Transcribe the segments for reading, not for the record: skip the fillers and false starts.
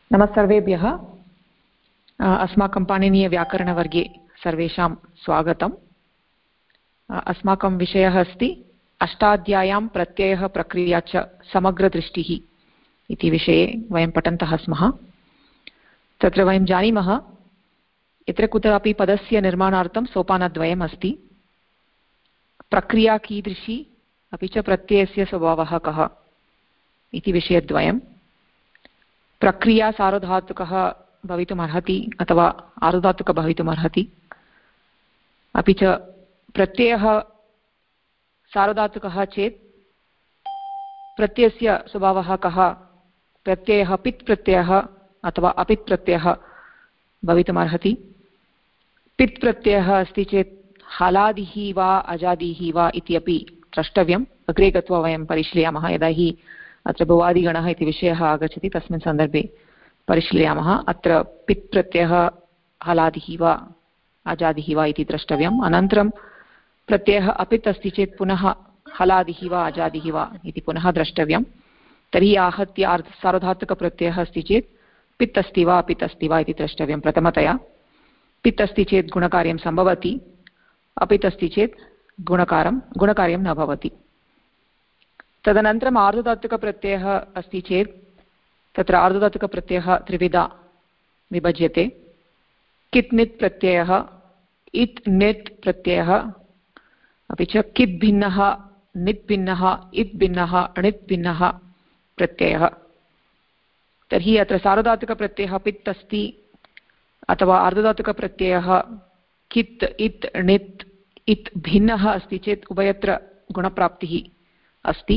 नमस्सर्वेभ्यः। अस्माकं पाणिनीयव्याकरणवर्गे सर्वेषां स्वागतम्। अस्माकं विषयः अस्ति अष्टाध्याय्यां प्रत्ययः प्रक्रिया च समग्रदृष्टिः इति विषये वयं पठन्तः स्मः। तत्र वयं जानीमः यत्र कुत्रापि पदस्य निर्माणार्थं सोपानद्वयम् अस्ति। प्रक्रिया कीदृशी अपि च प्रत्ययस्य स्वभावः कः इति विषयद्वयं। प्रक्रिया सार्वधातुकः भवितुमर्हति अथवा आर्धधातुकः भवितुमर्हति, अपि च प्रत्ययः सार्वधातुकः चेत् प्रत्ययस्य स्वभावः कः, प्रत्ययः पित् प्रत्ययः अथवा अपित् प्रत्ययः भवितुमर्हति। पित् प्रत्ययः अस्ति चेत् हलादिः वा अजादिः वा इति अपि द्रष्टव्यम्। अग्रे गत्वा वयं परिशीलयामः, यदा हि अत्र भुवादिगणः इति विषयः आगच्छति तस्मिन् सन्दर्भे परिशीलयामः। अत्र पित् प्रत्ययः हलादिः वा अजादिः वा इति द्रष्टव्यम्। अनन्तरं प्रत्ययः अपित् अस्ति चेत् पुनः हलादिः वा अजादिः वा इति पुनः द्रष्टव्यं। तर्हि आहत्य सार्वधातुकप्रत्ययः अस्ति चेत् पित् अस्ति वा अपित् अस्ति वा इति द्रष्टव्यं। प्रथमतया पित् अस्ति चेत् गुणकार्यं सम्भवति, अपित् अस्ति चेत् गुणकार्यं न भवति। तदनन्तरम् आर्धधातुकप्रत्ययः अस्ति चेत् तत्र आर्धधातुकप्रत्ययः त्रिविधा विभज्यते। कित् नित् प्रत्ययः, इत् नित् प्रत्ययः, अपि च कित् भिन्नः, नित् भिन्नः, इत् भिन्नः, णित् भिन्नः प्रत्ययः। तर्हि अत्र सार्वधातुकप्रत्ययः पित् अस्ति अथवा आर्धधातुकप्रत्ययः कित् इत् णित् इत् भिन्नः अस्ति चेत् उभयत्र गुणप्राप्तिः अस्ति।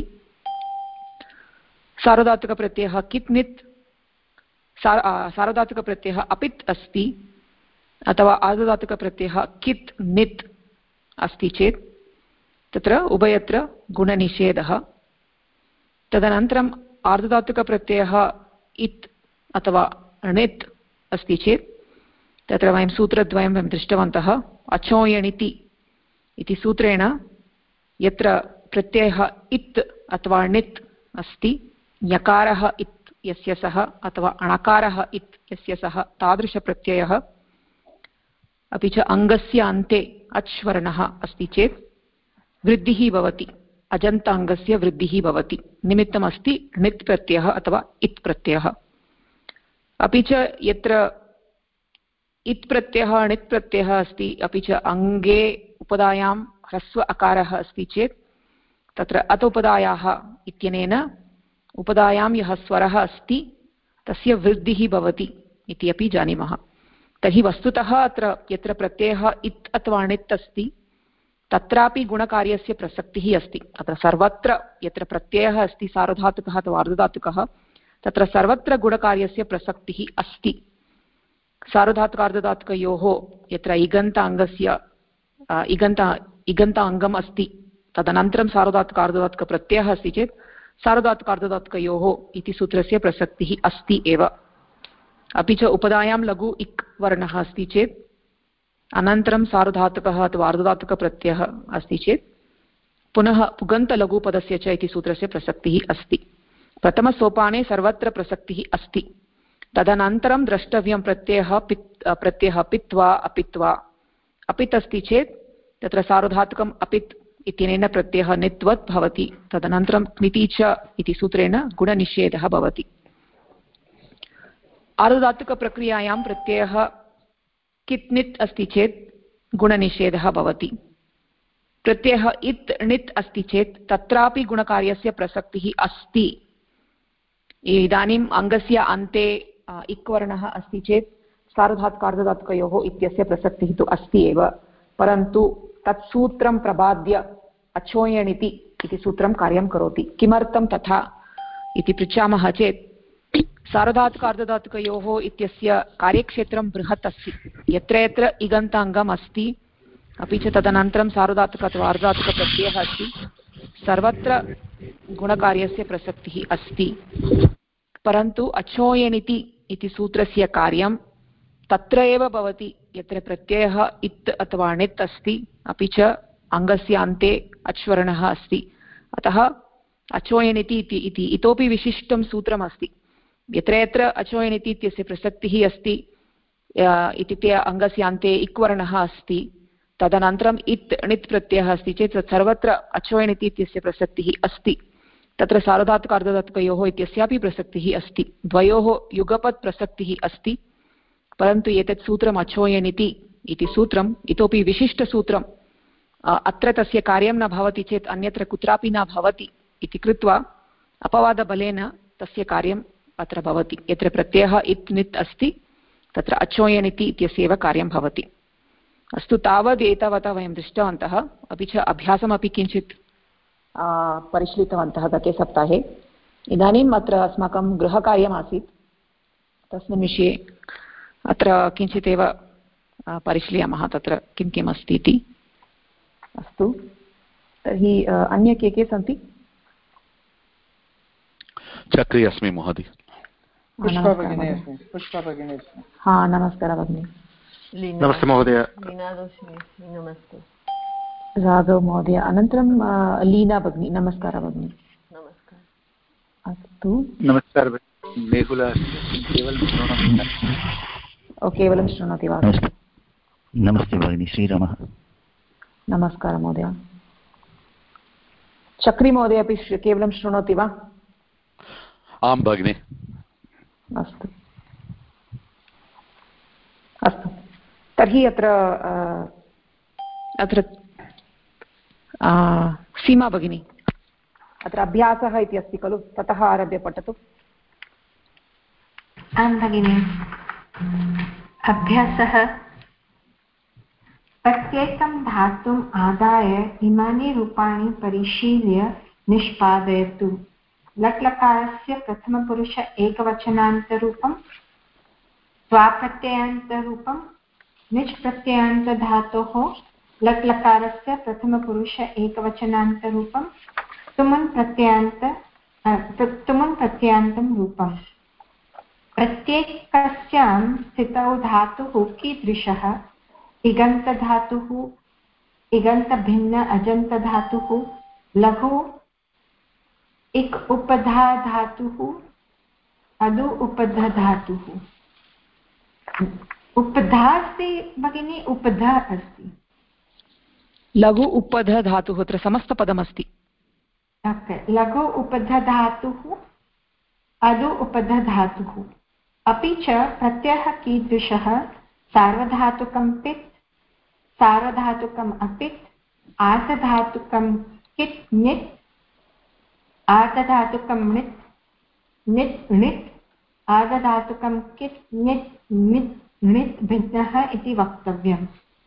सार्वधातुकप्रत्ययः कित् नित् सार्वधातुकप्रत्ययः अपित् अस्ति अथवा आर्धधातुकप्रत्ययः कित् नित् अस्ति चेत् तत्र उभयत्र गुणनिषेधः। तदनन्तरम् आर्धधातुकप्रत्ययः इत् अथवा णित् अस्ति चेत् तत्र वयं सूत्रद्वयं वयं दृष्टवन्तः। अचोयणिति इति सूत्रेण यत्र प्रत्ययः इत् अथवा णित् अस्ति, यकारः इत् यस्य सः अथवा अणकारः इत् यस्य सः तादृशप्रत्ययः, अपि च अङ्गस्य अन्ते अच् वर्णः अस्ति चेत् वृद्धिः भवति, अजन्ताङ्गस्य वृद्धिः भवति। निमित्तमस्ति णित् प्रत्ययः अथवा इत् प्रत्ययः। अपि च यत्र इत् प्रत्ययः णित् प्रत्ययः अस्ति, अपि च अङ्गे उपधायां ह्रस्व अकारः अस्ति चेत् तत्र अत उपधायाः इत्यनेन उपधायां यः स्वरः अस्ति तस्य वृद्धिः भवति इति अपि जानीमः। तर्हि वस्तुतः अत्र यत्र प्रत्ययः इत् अथवा णित् अस्ति तत्रापि गुणकार्यस्य प्रसक्तिः अस्ति। अत्र सर्वत्र यत्र प्रत्ययः अस्ति सार्वधातुकः अथवा आर्धधातुकः तत्र सर्वत्र गुणकार्यस्य प्रसक्तिः अस्ति। सार्वधातुक आर्धधातुकयोः यत्र इगन्त अङ्गम् अस्ति, तदनन्तरं सार्वधातुक आर्धधातुकप्रत्ययः अस्ति चेत् सार्वधातुक आर्धधातुकयोः इति सूत्रस्य प्रसक्तिः अस्ति एव। अपि च उपधायां लघु इक् वर्णः अस्ति चेत् अनन्तरं सार्वधातुकः अथवा आर्धधातुकप्रत्ययः अस्ति चेत् पुनः पुगन्तलघुपदस्य च इति सूत्रस्य प्रसक्तिः अस्ति। प्रथमसोपाने सर्वत्र प्रसक्तिः अस्ति। तदनन्तरं द्रष्टव्यं प्रत्ययः पित् वा अपित् वा। अपित् अस्ति चेत् तत्र सार्वधातुकम् अपित् इत्यनेन प्रत्ययः नित्वत् भवति। तदनन्तरं क्निति च इति सूत्रेण गुणनिषेधः भवति। आर्धधातुकप्रक्रियायां प्रत्ययः कित् नित् अस्ति चेत् गुणनिषेधः भवति। प्रत्ययः इत् णित् अस्ति चेत् तत्रापि गुणकार्यस्य प्रसक्तिः अस्ति। इदानीम् अङ्गस्य अन्ते इक् वर्णः अस्ति चेत् सार्वधातुक आर्धधातुकयोः इत्यस्य प्रसक्तिः तु अस्ति एव, परन्तु तत् सूत्रं प्रबाद्य अचोयणिति इति सूत्रं कार्यं करोति। किमर्थं तथा इति पृच्छामः चेत् सार्वधातुक आर्धधातुकयोः इत्यस्य कार्यक्षेत्रं बृहत् अस्ति। यत्र यत्र इगन्ताङ्गम् अस्ति, अपि च तदनन्तरं सार्वधातुक अथवा आर्धधातुकप्रत्ययः अस्ति, सर्वत्र गुणकार्यस्य प्रसक्तिः अस्ति। परन्तु अचोयणिति इति सूत्रस्य कार्यं तत्र एव भवति यत्र प्रत्ययः इत् अथवा णित् अस्ति, अपि च अङ्गस्य अन्ते अच्वर्णः अस्ति। अतः अचोयणिति इति इतोपि विशिष्टं सूत्रमस्ति। यत्र यत्र अचोयनिति इत्यस्य प्रसक्तिः अस्ति इत्युक्ते अङ्गस्य अन्ते इक् वर्णः अस्ति, तदनन्तरम् इत् णित् प्रत्ययः अस्ति चेत् सर्वत्र अचोयनिति इत्यस्य प्रसक्तिः अस्ति। तत्र सार्वधातुक अर्धधातुकयोः इत्यस्यापि प्रसक्तिः अस्ति, द्वयोः युगपत् प्रसक्तिः अस्ति। परन्तु एतत् सूत्रम् अचोयनिति इति सूत्रम् इतोपि विशिष्टसूत्रम्, अत्र तस्य कार्यं न भवति चेत् अन्यत्र कुत्रापि न भवति इति कृत्वा अपवादबलेन तस्य कार्यम् अत्र भवति। यत्र प्रत्ययः इत् नित् अस्ति तत्र अचोयनिति इत्यस्यैव कार्यं भवति। अस्तु, तावद् एतावता वयं दृष्टवन्तः, अपि च अभ्यासमपि किञ्चित् परिशीलितवन्तः गते सप्ताहे। इदानीम् अत्र अस्माकं गृहकार्यमासीत्, तस्मिन् विषये अत्र किञ्चिदेव परिशीलयामः तत्र किं किम् अस्ति इति। अस्तु, तर्हि अन्ये के सन्ति? चक्री अस्मि महोदय। हा, नमस्कारः भगिनी। नमस्ते महोदय। नमस्ते राघव महोदय, अनन्तरं लीना भगिनी। नमस्कारः भगिनी। नमस्कारः। अस्तु, नमस्कारः। केवलं शृणोति वा? नमस्ते भगिनी, श्रीरामः। नमस्कारः महोदय। चक्री महोदय अपि केवलं शृणोति वा? आं भगिनि। अस्तु अस्तु, तर्हि अत्र सीमा भगिनी, अत्र अभ्यासः इति अस्ति खलु, ततः आरभ्य पठतु। आं भगिनि। अभ्यासः: प्रत्येकं धातुम् आदाय इमानि रूपाणि परिशील्य निष्पादयतु। लट्लकारस्य प्रथमपुरुष एकवचनान्तरूपं, स्वाप्रत्ययान्तरूपं, निच् प्रत्ययान्तधातोः लट्लकारस्य प्रथमपुरुष एकवचनान्तरूपं, तुमुन् प्रत्ययान्तं रूपम्। प्रत्येकस्यां स्थितौ धातुः कीदृशः? इगन्तधातुः, इगन्तभिन्न अजन्तधातुः, लघु इक् उपधाधातुः, अदु उपधाधातुः। उपधा अस्ति भगिनी, उपधा अस्ति। लघु उपध धातुः अत्र समस्तपदमस्ति। लघु उपधधातुः, अदु उपधधातुः। अपि च प्रत्ययः कीदृशः? सार्वधातुकं पित्, सार्वधातुकम् अपित्, आर्धधातुकं कित् नित्, आर्धधातुकं णित्, नित् णित्, आर्धधातुकं कित् नित् मित् णित् भिन्नः इति वक्तव्यम्।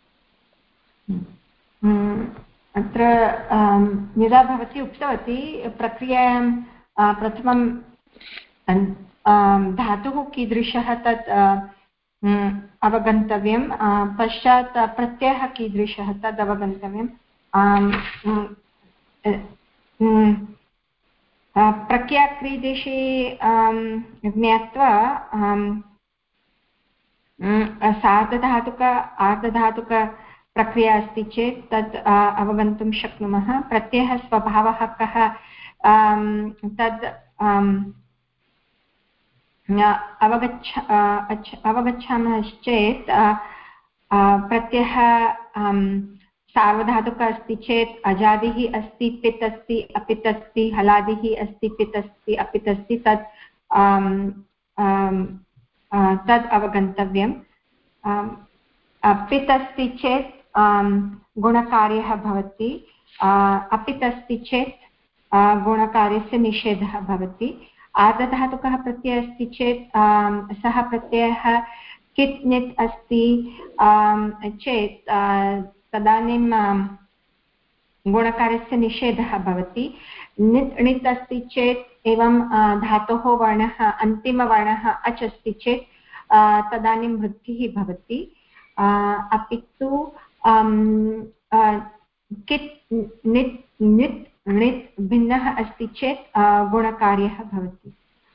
अत्र यदा भवती उक्तवती प्रक्रियायां प्रथमं धातुः कीदृशः तत् अवगन्तव्यं, पश्चात् प्रत्ययः कीदृशः तद् अवगन्तव्यं। प्रक्रियाक्रीदेशे ज्ञात्वा सार्धधातुक आर्धधातुकप्रक्रिया अस्ति चेत् तत् अवगन्तुं शक्नुमः। प्रत्ययः स्वभावः कः तद् अवगच्छामश्चेत् प्रत्ययः सार्वधातुकः अस्ति चेत् अजादिः अस्ति, पित् अस्ति, अपित् अस्ति, हलादिः अस्ति, पित् अस्ति, अपित् अस्ति, तद् अवगन्तव्यम्। पित् अस्ति चेत् गुणकार्यः भवति, अपित् अस्ति चेत् गुणकार्यस्य निषेधः भवति। आर्धधातुकः प्रत्ययः अस्ति चेत् सः प्रत्ययः कित् नित् अस्ति चेत् तदानीं गुणकार्यस्य निषेधः भवति। नित् णित् अस्ति चेत् एवं धातोः वर्णः अन्तिमवर्णः अच् अस्ति चेत् तदानीं वृद्धिः भवति। अपि तु कित् नित् नित् णित् भिन्नः अस्ति चेत् गुणकार्यः भवति।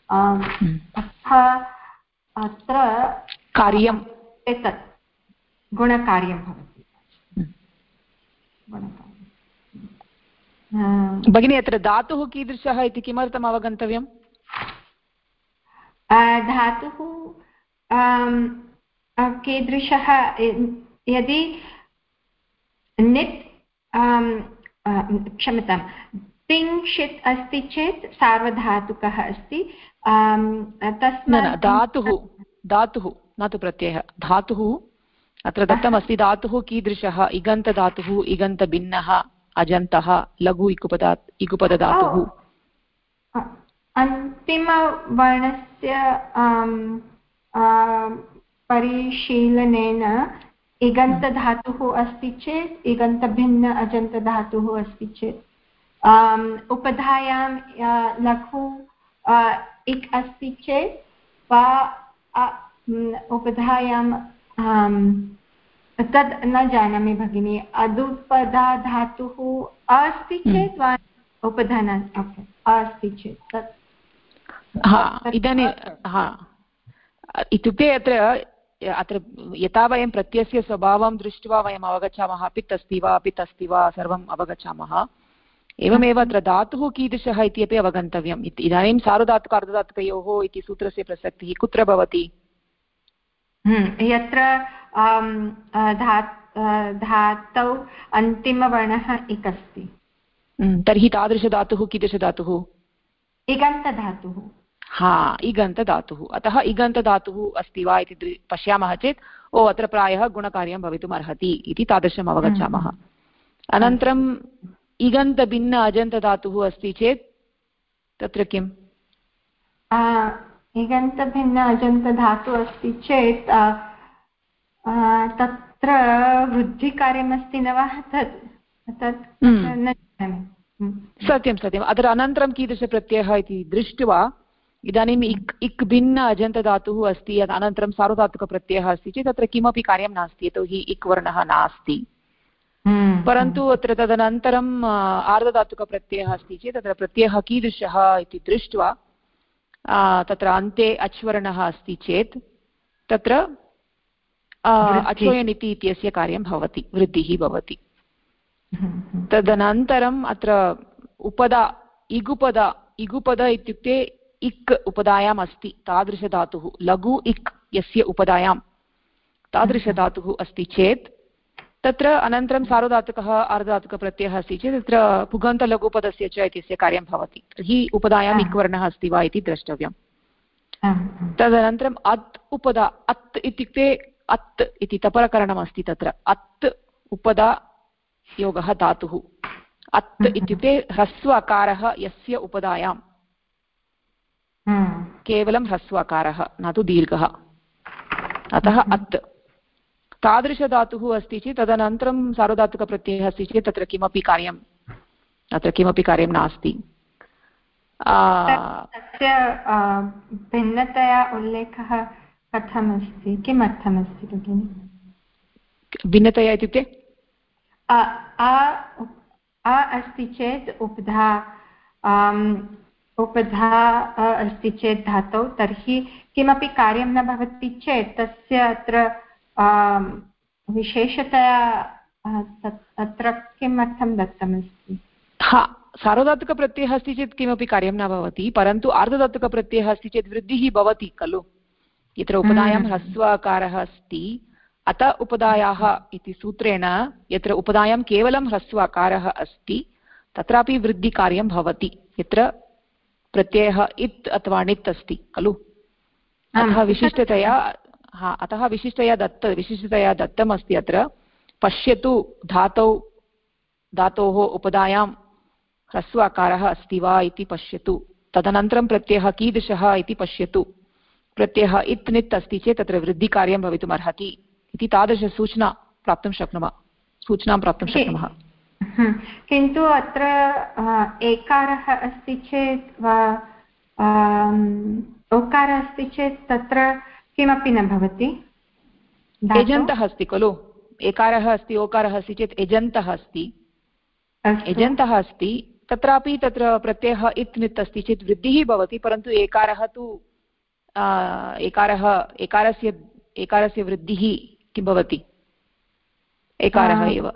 अत्र कार्यम् एतत् गुणकार्यं भवति। भगिनी, अत्र धातुः कीदृशः इति किमर्थम् अवगन्तव्यम्? धातुः कीदृशः यदि नित् क्षम्यतां तिङ्क्षित् अस्ति चेत् सार्वधातुकः अस्ति तस्मात् धातुः न तु प्रत्ययः धातुः अत्र दत्तमस्ति धातुः कीदृशः इगन्तधातुः इगन्तभिन्नः अजन्तः लघु इगुपदधातुः अन्तिमवर्णस्य परिशीलनेन इगन्तधातुः अस्ति चेत् इगन्तभिन्न अजन्तधातुः अस्ति चेत् उपधायां लघु इक् अस्ति चेत् वा उपधायां तद् न जानामि भगिनी अदुपधाधातुः अस्ति चेत् वा उपधान अस्ति चेत् तत् इदानीं इत्युक्ते अत्र यथा वयं प्रत्ययस्य स्वभावं दृष्ट्वा वयम् अवगच्छामः पित् अस्ति वा पित् अस्ति वा सर्वम् अवगच्छामः एवमेव अत्र धातुः कीदृशः इति अपि अवगन्तव्यम् इदानीं सार्वधातुक अर्धधातुकयोः इति सूत्रस्य प्रसक्तिः कुत्र भवति यत्र धातौ अन्तिमवर्णः इक् अस्ति तर्हि तादृशधातुः कीदृशधातुः इगन्तधातुः इगन्तधातुः अतः इगन्तधातुः अस्ति वा इति पश्यामः चेत् अत्र प्रायः गुणकार्यं भवितुम् अर्हति इति तादृशम् अवगच्छामः अनन्तरम् इगन्तभिन्न अजन्तधातुः अस्ति चेत् तत्र किम् इगन्तभिन्न अजन्तधातुः अस्ति चेत् तत्र वृद्धिकार्यमस्ति न वा तत् न जानामि सत्यम् अत्र अनन्तरं कीदृशप्रत्ययः इति दृष्ट्वा इदानीम् इक् भिन्न अजन्तधातुः अस्ति अनन्तरं सार्वधातुकप्रत्ययः अस्ति चेत् तत्र किमपि कार्यं नास्ति यतोहि इक् वर्णः नास्ति परन्तु अत्र तदनन्तरम् आर्धधातुकप्रत्ययः अस्ति चेत् तत्र प्रत्ययः कीदृशः इति दृष्ट्वा तत्र अन्ते अच्वर्णः अस्ति चेत् तत्र अचोयनिति इत्यस्य कार्यं भवति वृद्धिः भवति तदनन्तरम् अत्र इगुपद इत्युक्ते इक् उपधायाम् अस्ति तादृशधातुः लघु इक् यस्य उपधायां तादृशधातुः अस्ति चेत् तत्र अनन्तरं सार्वधातुकः अर्धधातुकप्रत्ययः अस्ति चेत् तत्र पुगन्तलघुपदस्य च इत्यस्य कार्यं भवति तर्हि उपधायाम् इक् वर्णः अस्ति वा इति द्रष्टव्यम् तदनन्तरम् अत् इत्युक्ते अत् इति तपरकरणमस्ति तत्र अत् उपधा योगः धातुः अत् इत्युक्ते ह्रस्व अकारः यस्य उपधायां केवलं ह्रस्व अकारः न तु दीर्घः अतः अत् तादृशधातुः अस्ति चेत् तदनन्तरं सार्वधातुकप्रत्ययः अस्ति चेत् तत्र किमपि कार्यं नास्ति तस्य भिन्नतया उल्लेखः कथमस्ति किमर्थमस्ति भगिनि भिन्नतया इत्युक्ते अस्ति चेत् उपधा अस्ति चेत् धातौ तर्हि किमपि कार्यं न भवति चेत् तस्य अत्र विशेषतया अत्र किमर्थं दत्तमस्ति सार्वधातुकप्रत्ययः अस्ति चेत् किमपि कार्यं न भवति परन्तु आर्धधातुकप्रत्ययः अस्ति चेत् वृद्धिः भवति खलु यत्र उपधायां ह्रस्वकारः अस्ति अत उपधायाः इति सूत्रेण यत्र उपधायां केवलं ह्रस्वकारः अस्ति तत्रापि वृद्धिकार्यं भवति यत्र प्रत्ययः इत् अथवा णित् अस्ति खलु अतः विशिष्टतया दत्तमस्ति अत्र पश्यतु धातोः उपधायां ह्रस्व अकारः अस्ति वा इति पश्यतु तदनन्तरं प्रत्ययः कीदृशः इति पश्यतु प्रत्ययः इत् णित् अस्ति चेत् तत्र वृद्धिकार्यं भवितुम् अर्हति इति तादृशसूचनां प्राप्तुं शक्नुमः किन्तु अत्र एकारः अस्ति चेत् वा ओकारः अस्ति चेत् तत्र किमपि न भवति एजन्तः अस्ति खलु एकारः अस्ति ओकारः अस्ति चेत् एजन्तः अस्ति तत्रापि तत्र प्रत्ययः इत् णित् अस्ति चेत् वृद्धिः भवति परन्तु एकारस्य वृद्धिः किं भवति एकारः एव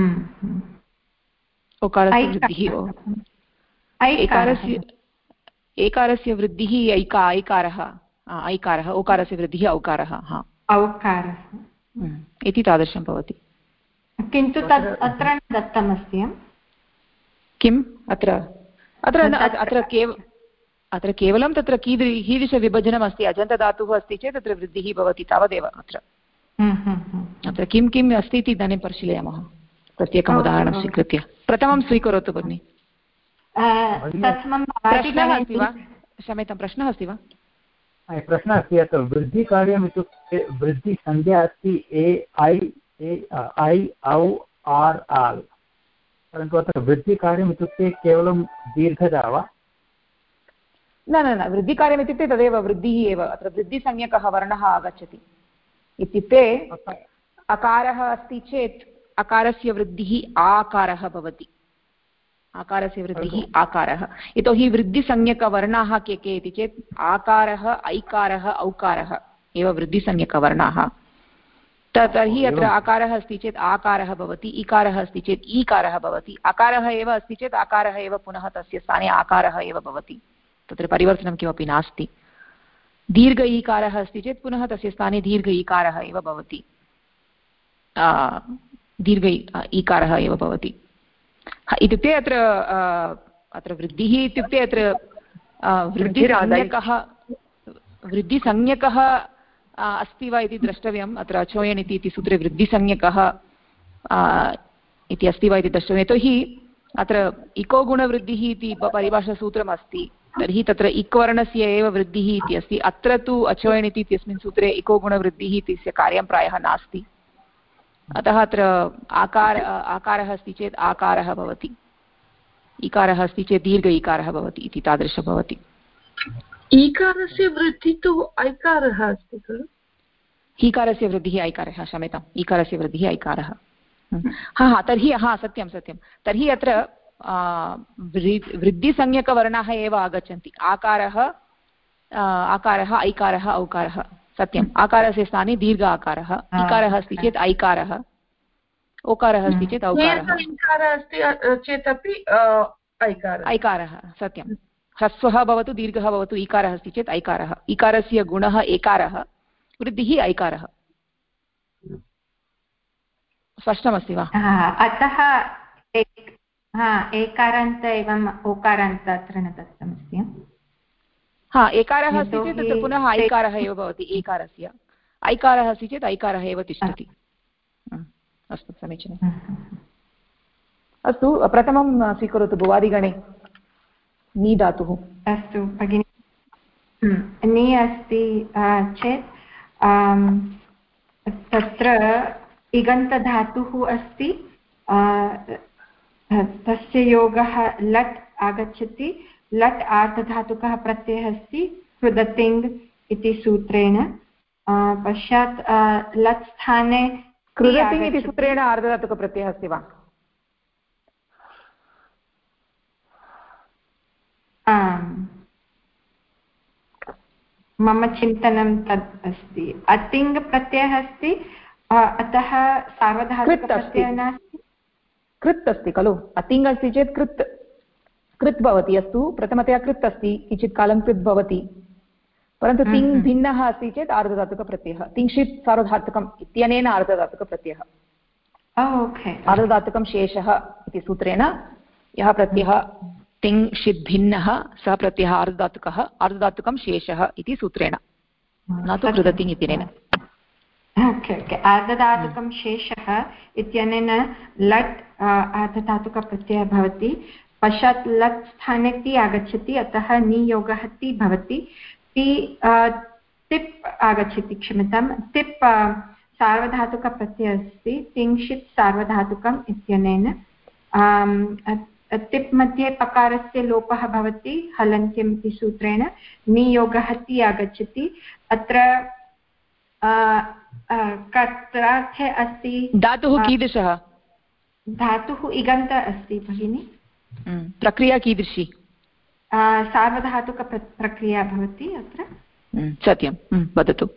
ओकारस्य वृद्धिः एकारस्य एकारस्य वृद्धिः ऐकारः ऐकारः ओकारस्य वृद्धिः औकारः औकारः इति तादृशं भवति। किन्तु तत् अत्र न दत्तमस्ति किम् अत्र अत्र अत्र केवलं तत्र कीदृशविभजनम् अस्ति अजन्तधातुः अस्ति चेत् तत्र वृद्धिः भवति तावदेव। अत्र किं किम् अस्ति इति इदानीं परिशीलयामः प्रत्येकम् उदाहरणं स्वीकृत्य। प्रथमं स्वीकरोतु भगिनि। प्रश्नः अस्ति वा? क्षम्यतां, प्रश्नः अस्ति वा? प्रश्नः अस्ति अत्र वृद्धिकार्यम् इत्युक्ते वृद्धिसंज्ञा अस्ति ऐ औ आर् आल्, परन्तु अत्र वृद्धिकार्यम् इत्युक्ते केवलं दीर्घता वा? न न न, वृद्धिकार्यम् इत्युक्ते तदेव वृद्धिः एव। अत्र वृद्धिसंज्ञकः वर्णः आगच्छति इत्युक्ते अकारः अस्ति चेत् अकारस्य वृद्धिः आकारः भवति। आकारस्य वृद्धिः आकारः, यतोहि वृद्धिसंज्ञकवर्णाः के के इति चेत् आकारः ऐकारः औकारः एव वृद्धिसंज्ञकवर्णाः। तर्हि अत्र आकारः अस्ति चेत् आकारः भवति, इकारः अस्ति चेत् ईकारः भवति, अकारः एव अस्ति चेत् आकारः एव पुनः तस्य स्थाने आकारः एव भवति, तत्र परिवर्तनं किमपि नास्ति। दीर्घ ईकारः अस्ति चेत् पुनः तस्य स्थाने दीर्घ ईकारः एव भवति, दीर्घ ईकारः एव भवति। इत्युक्ते अत्र वृद्धिः इत्युक्ते अत्र वृद्धिसंज्ञकः अस्ति वा इति द्रष्टव्यम्। अत्र अचोयन् इति सूत्रे वृद्धिसंज्ञकः इति अस्ति वा इति द्रष्टव्यम्, यतोहि अत्र इको गुणवृद्धिः इति परिभाषासूत्रम् अस्ति, तर्हि तत्र इक् वर्णस्य एव वृद्धिः इति अस्ति। अत्र तु अचोयन् इत्यस्मिन् सूत्रे इको गुणवृद्धिः इत्यस्य कार्यं प्रायः नास्ति, अतः अत्र आकारः अस्ति चेत् आकारः भवति, इकारः अस्ति चेत् दीर्घ इकारः भवति इति तादृशं भवति। ईकारस्य वृद्धिः तु ऐकारः अस्ति खलु? ईकारस्य वृद्धिः ऐकारः, क्षम्यताम्, ईकारस्य वृद्धिः ऐकारः। तर्हि सत्यं सत्यं, तर्हि अत्र वृद्धिसंज्ञकवर्णाः एव आगच्छन्ति, आकारः ऐकारः औकारः। सत्यम्, आकारस्य स्थाने दीर्घ आकारः, इकारः अस्ति चेत् ऐकारः, ओकारः अस्ति चेत् औकारः, ऐकारः। सत्यं, ह्रस्वः भवतु दीर्घः भवतु, इकारः अस्ति चेत् ऐकारः, इकारस्य गुणः एकारः, वृद्धिः ऐकारः। स्पष्टमस्ति वा? अतः एकारान्त एवम् ओकारान्त अत्र न दत्तमस्ति। एकारः अस्ति चेत् तत्र पुनः ऐकारः एव भवति, एकारस्य ऐकारः अस्ति चेत् ऐकारः एव तिष्ठति। अस्तु, समीचीनम्। अस्तु, प्रथमं स्वीकरोतु भुवादिगणे नी धातुः। अस्तु भगिनि, नी अस्ति चेत् तत्र इगन्तधातुः अस्ति, तस्य योगः लट् आगच्छति, लट् आर्धधातुकः प्रत्ययः अस्ति कृदतिङ् इति सूत्रेण। पश्चात् लट् स्थाने कृदतिङ् इति सूत्रेण आर्धधातुकप्रत्ययः अस्ति वा? मम चिन्तनं तत् अस्ति। अतिङ् प्रत्ययः अस्ति, अतः सार्वधातुकप्रत्ययः नास्ति। कृत् अस्ति खलु? अतिङ् अस्ति चेत् कृत् भवति। अस्तु, प्रथमतया कृत् अस्ति, किञ्चित् कालं कृत् भवति, परन्तु तिङ् भिन्नः अस्ति चेत् आर्धधातुकप्रत्ययः। तिङ्क्षित् सार्वधातुकम् इत्यनेन आर्धधातुकप्रत्ययः, आर्धधातुकं शेषः इति सूत्रेण यः प्रत्ययः तिङ्क्षित् भिन्नः सः प्रत्ययः आर्धधातुकः, आर्धधातुकं शेषः इति सूत्रेण, न तु कृदतिङ् इत्यनेन। आर्धधातुकं शेषः इत्यनेन लट् आर्धधातुकप्रत्ययः भवति। पश्चात् लट् स्थाने ति आगच्छति, अतः नियोगः ति भवति। तिप् आगच्छति, क्षम्यतां, तिप् सार्वधातुकप्रत्ययः अस्ति, तिङ्क्षित् सार्वधातुकम् इत्यनेन। तिप् मध्ये पकारस्य लोपः भवति हलन्त्यम् इति सूत्रेण, नियोगः ति आगच्छति। अत्र कर्त्रार्थे अस्ति। धातुः कीदृशः? धातुः इगन्त अस्ति भगिनि। प्रक्रिया कीदृशी? सार्वधातुकप्रक्रिया भवति अत्र। सत्यं, वदतु।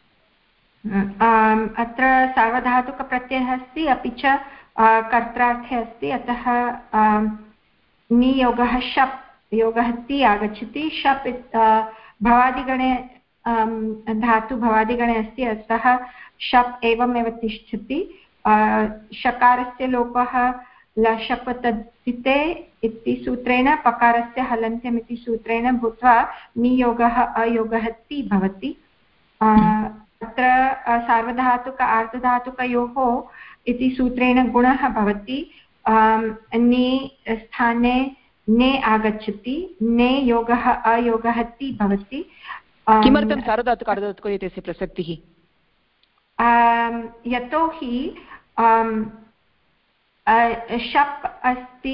अत्र सार्वधातुकप्रत्ययः अस्ति, अपि च कर्त्रार्थे अस्ति, अतः नियोगः शप् योगहत्ति आगच्छति शप् भवादिगणे धातु भवादिगणे अस्ति अतः शप् एवमेव तिष्ठति शकारस्य लोपः लशप् तद्धिते इति सूत्रेण पकारस्य हलन्त्यम् इति सूत्रेण भूत्वा नियोगः अयोगहत्ति भवति अत्र सार्वधातुक आर्धधातुकयोः इति सूत्रेण गुणः भवति नि स्थाने ने आगच्छति ने योगः अयोगहत्ति भवति किमर्थं सार्वधातुक आर्धधातुक इत्यस्य प्रसक्तिः यतोहि शप् अस्ति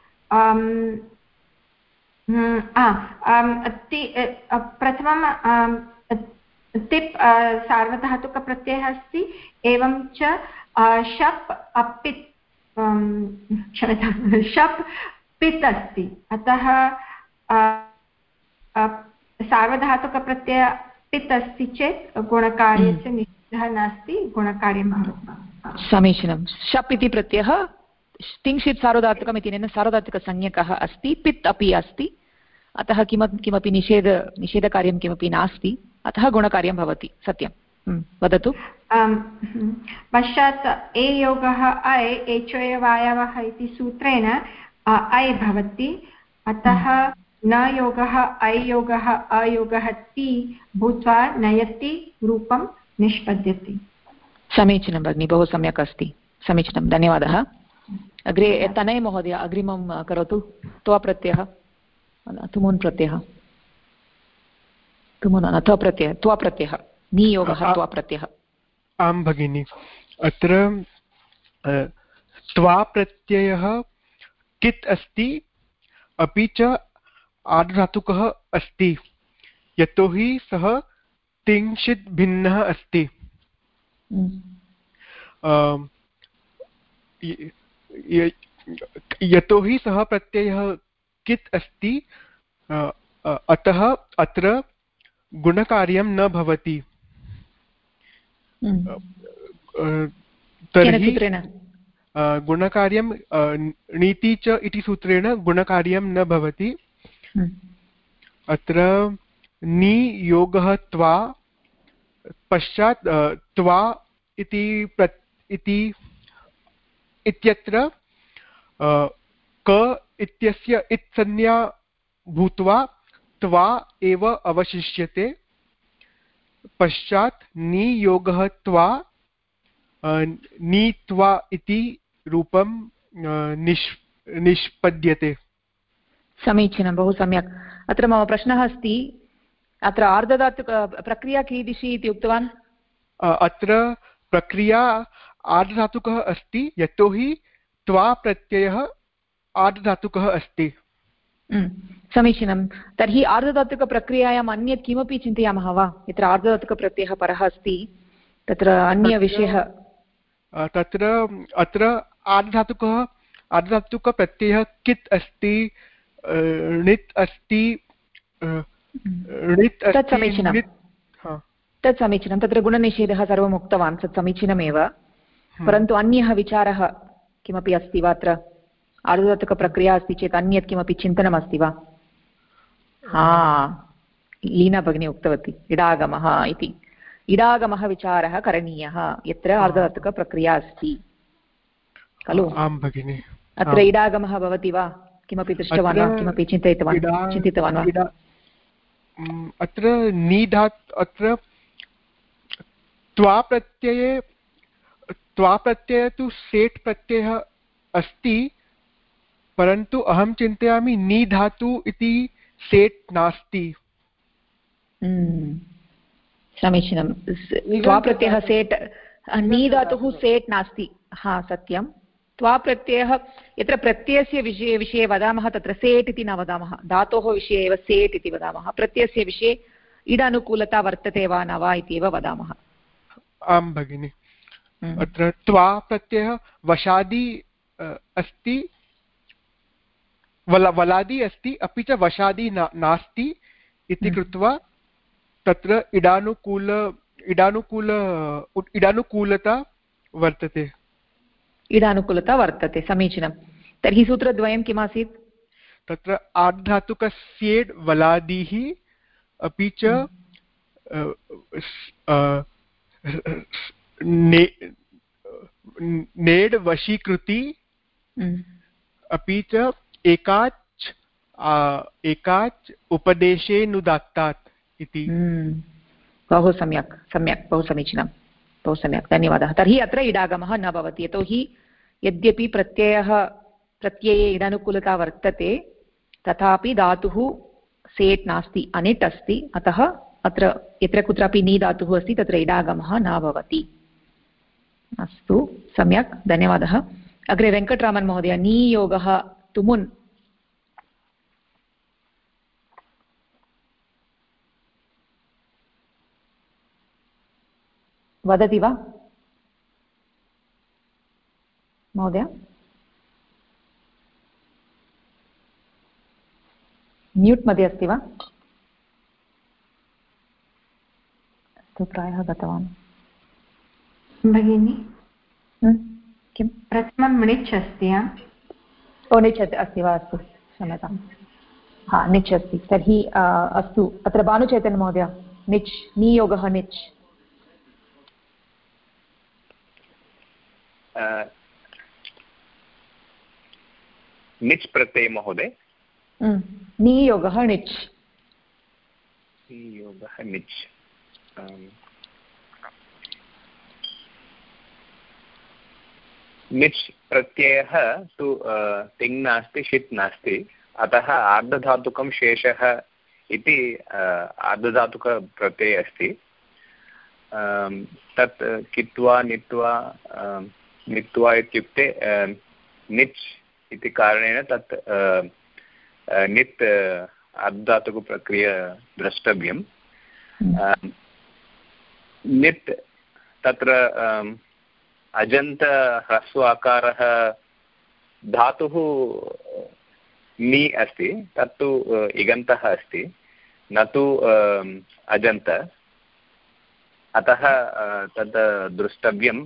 प्रथमं तिप् सार्वधातुकप्रत्ययः अस्ति एवं च शप् अपित् क्षम्यतां शप् पित् अस्ति अतः सार्वधातुकप्रत्यय पित् अस्ति चेत् गुणकार्यस्य निषेधः नास्ति गुणकार्यं भवति समीचीनं शप् इति प्रत्ययः तिङ्क्षित् सार्वधातुकम् इत्यनेन सार्वधातुकसंज्ञकः अस्ति पित् अपि अस्ति अतः किमपि निषेधकार्यं किमपि नास्ति अतः गुणकार्यं भवति सत्यं वदतु पश्चात् ए योगः अय एचोयवायवः इति सूत्रेण अय भवति अतः न योगः अयोगः अयोगः ति भूत्वा नयति रूपं निष्पद्यते समीचीनं भगिनि बहु सम्यक् अस्ति समीचीनं धन्यवादः अग्रे तनय महोदय अग्रिमं करोतु त्वा प्रत्ययः तुमुन् प्रत्ययः तुमुन् त्वा प्रत्ययः त्वा प्रत्ययः नियोगः त्वा प्रत्ययः आं भगिनि अत्र त्वा प्रत्ययः कित् अस्ति अपि च आर्धधातुकः अस्ति यतोहि सः तिङ्क्षित् भिन्नः अस्ति यतोहि सः प्रत्ययः कित् अस्ति अतः अत्र गुणकार्यं न भवति तर्हि गुणकार्यं नीति च इति सूत्रेण गुणकार्यं न भवति अत्र नियोगः त्वा पश्चात् त्वा इत्यत्र क इत्यस्य इत्संज्ञा भूत्वा त्वा एव अवशिष्यते पश्चात् नियोगः त्वा नीत्वा इति रूपं निष्पद्यते समीचीनं बहु सम्यक् अत्र मम प्रश्नः अस्ति अत्र आर्धधातुक प्रक्रिया कीदृशी इति उक्तवान् अत्र प्रक्रिया आर्धधातुकः अस्ति यतोहि त्वा प्रत्ययः आर्धधातुकः अस्ति समीचीनं तर्हि आर्धधातुकप्रक्रियायाम् अन्यत् किमपि चिन्तयामः वा यत्र आर्धधातुकप्रत्ययः परः अस्ति तत्र अन्यविषयः तत्र अत्र आर्धधातुकप्रत्ययः कित् अस्ति णित् अस्ति तत् समीचीनं तत्र गुणनिषेधः सर्वम् उक्तवान् तत् समीचीनमेव परन्तु अन्यः विचारः किमपि अस्ति वा अत्र आर्धधातुकप्रक्रिया अस्ति चेत् अन्यत् किमपि चिन्तनमस्ति वा लीना भगिनी उक्तवती इडागमः इति इडागमः विचारः करणीयः यत्र आर्धधातुकप्रक्रिया अस्ति खलु आं भगिनि अत्र इडागमः भवति वा किमपि दृष्टवान् वा किमपि चिन्तितवान् वा अत्र अत्र त्वा प्रत्यये तु सेट् प्रत्ययः अस्ति परन्तु अहं चिन्तयामि नी धातु इति सेट् नास्ति समीचीनं त्वा प्रत्ययः सेट् नी धातुः सेट् नास्ति सत्यं त्वा प्रत्ययः यत्र प्रत्ययस्य विषये वदामः तत्र सेट् इति न वदामः धातोः विषये एव सेट् इति वदामः प्रत्ययस्य विषये इड अनुकूलता वर्तते वा न वा इत्येव वदामः आं भगिनि अत्र त्वा प्रत्ययः वशादि अस्ति वलादि अस्ति अपि च वशादि नास्ति इति कृत्वा तत्र इडानुकूलता वर्तते समीचीनं तर्हि सूत्रद्वयं किमासीत् तत्र आर्धधातुकस्येड् वलादिः अपि च नेड् वशीकृति अपि च एकाच् उपदेशेऽनुदात्तात् इति। बहु सम्यक् सम्यक्, बहु समीचीनं, बहु सम्यक्, धन्यवादः। तर्हि अत्र इडागमः न भवति, यतोहि यद्यपि प्रत्यये इडानुकूलता वर्तते तथापि धातुः सेट् नास्ति, अनिट् अस्ति, अतः अत्र यत्र कुत्रापि नी धातुः अस्ति तत्र इडागमः न भवति। अस्तु, सम्यक्, धन्यवादः। अग्रे वेङ्कटरामन् महोदय, नीयोगः तुमुन्। वदति वा महोदय? म्यूट् मध्ये अस्ति वा? अस्तु, प्रायः गतवान् भगिनी। किं प्रथमं णिच् अस्ति? ओ, णिच् अस्ति वा? अस्तु, क्षम्यतां, हा, णिच् अस्ति। तर्हि अस्तु, अत्र भानुचैतन्य महोदय, णिच्, नियोगः णिच्। णिच् प्रत्यय महोदय। नियोगः णिच्। नियोगः णिच्। णिच् प्रत्ययः तु तिङ् नास्ति, षित् नास्ति, अतः आर्धधातुकं शेषः इति आर्धधातुकप्रत्ययः अस्ति। तत् कित्वा नित्वा नित्वा इत्युक्ते णिच् इति कारणेन तत् नित् आर्धधातुकप्रक्रिया द्रष्टव्यं। नित् तत्र अजन्त ह्रस्व आकारः धातुः नि अस्ति, तत्तु इगन्तः अस्ति, न तु अजन्त, अतः तद् द्रष्टव्यं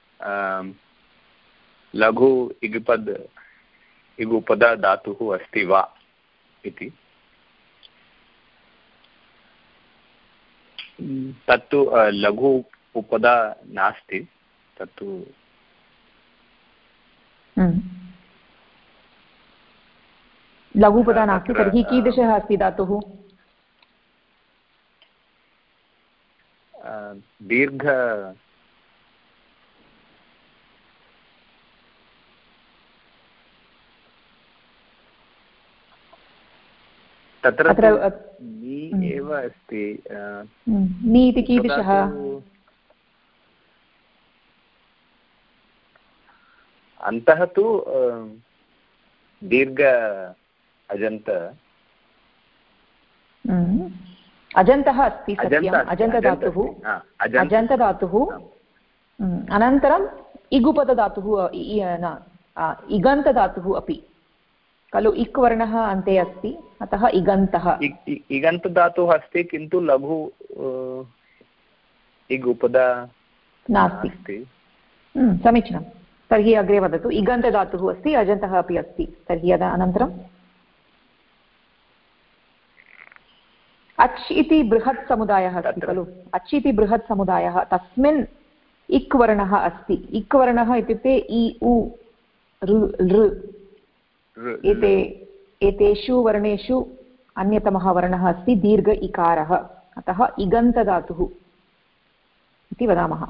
लघु इगुपद धातुः अस्ति वा इति। तत्तु लघु उपदा नास्ति, तत्तु लघुपदा नास्ति। तर्हि कीदृशः अस्ति धातुः? दीर्घ तत्र नी एव अस्ति। नी इति कीदृशः? अन्तः तु दीर्घ अजन्त। अजन्तः अस्ति, सत्यम्, अजन्तधातुः, अजन्तधातुः। अनन्तरम् इगुपदधातुः, इगन्तधातुः अपि खलु, इक् वर्णः अन्ते अस्ति, अतः इगन्तः। इगन्तधातुः अस्ति, किन्तु लघु इगुपदा नास्ति। समीचीनं। तर्हि अग्रे वदतु। इगन्तधातुः अस्ति, अजन्तः अपि अस्ति। तर्हि अनन्तरम् अच् इति बृहत् समुदायः अस्ति खलु, अच् इति बृहत् समुदायः, तस्मिन् इक् वर्णः अस्ति। इक् वर्णः इत्युक्ते इ उ ऋ एतेषु वर्णेषु अन्यतमः वर्णः अस्ति दीर्घ इकारः, अतः इगन्तधातुः इति वदामः।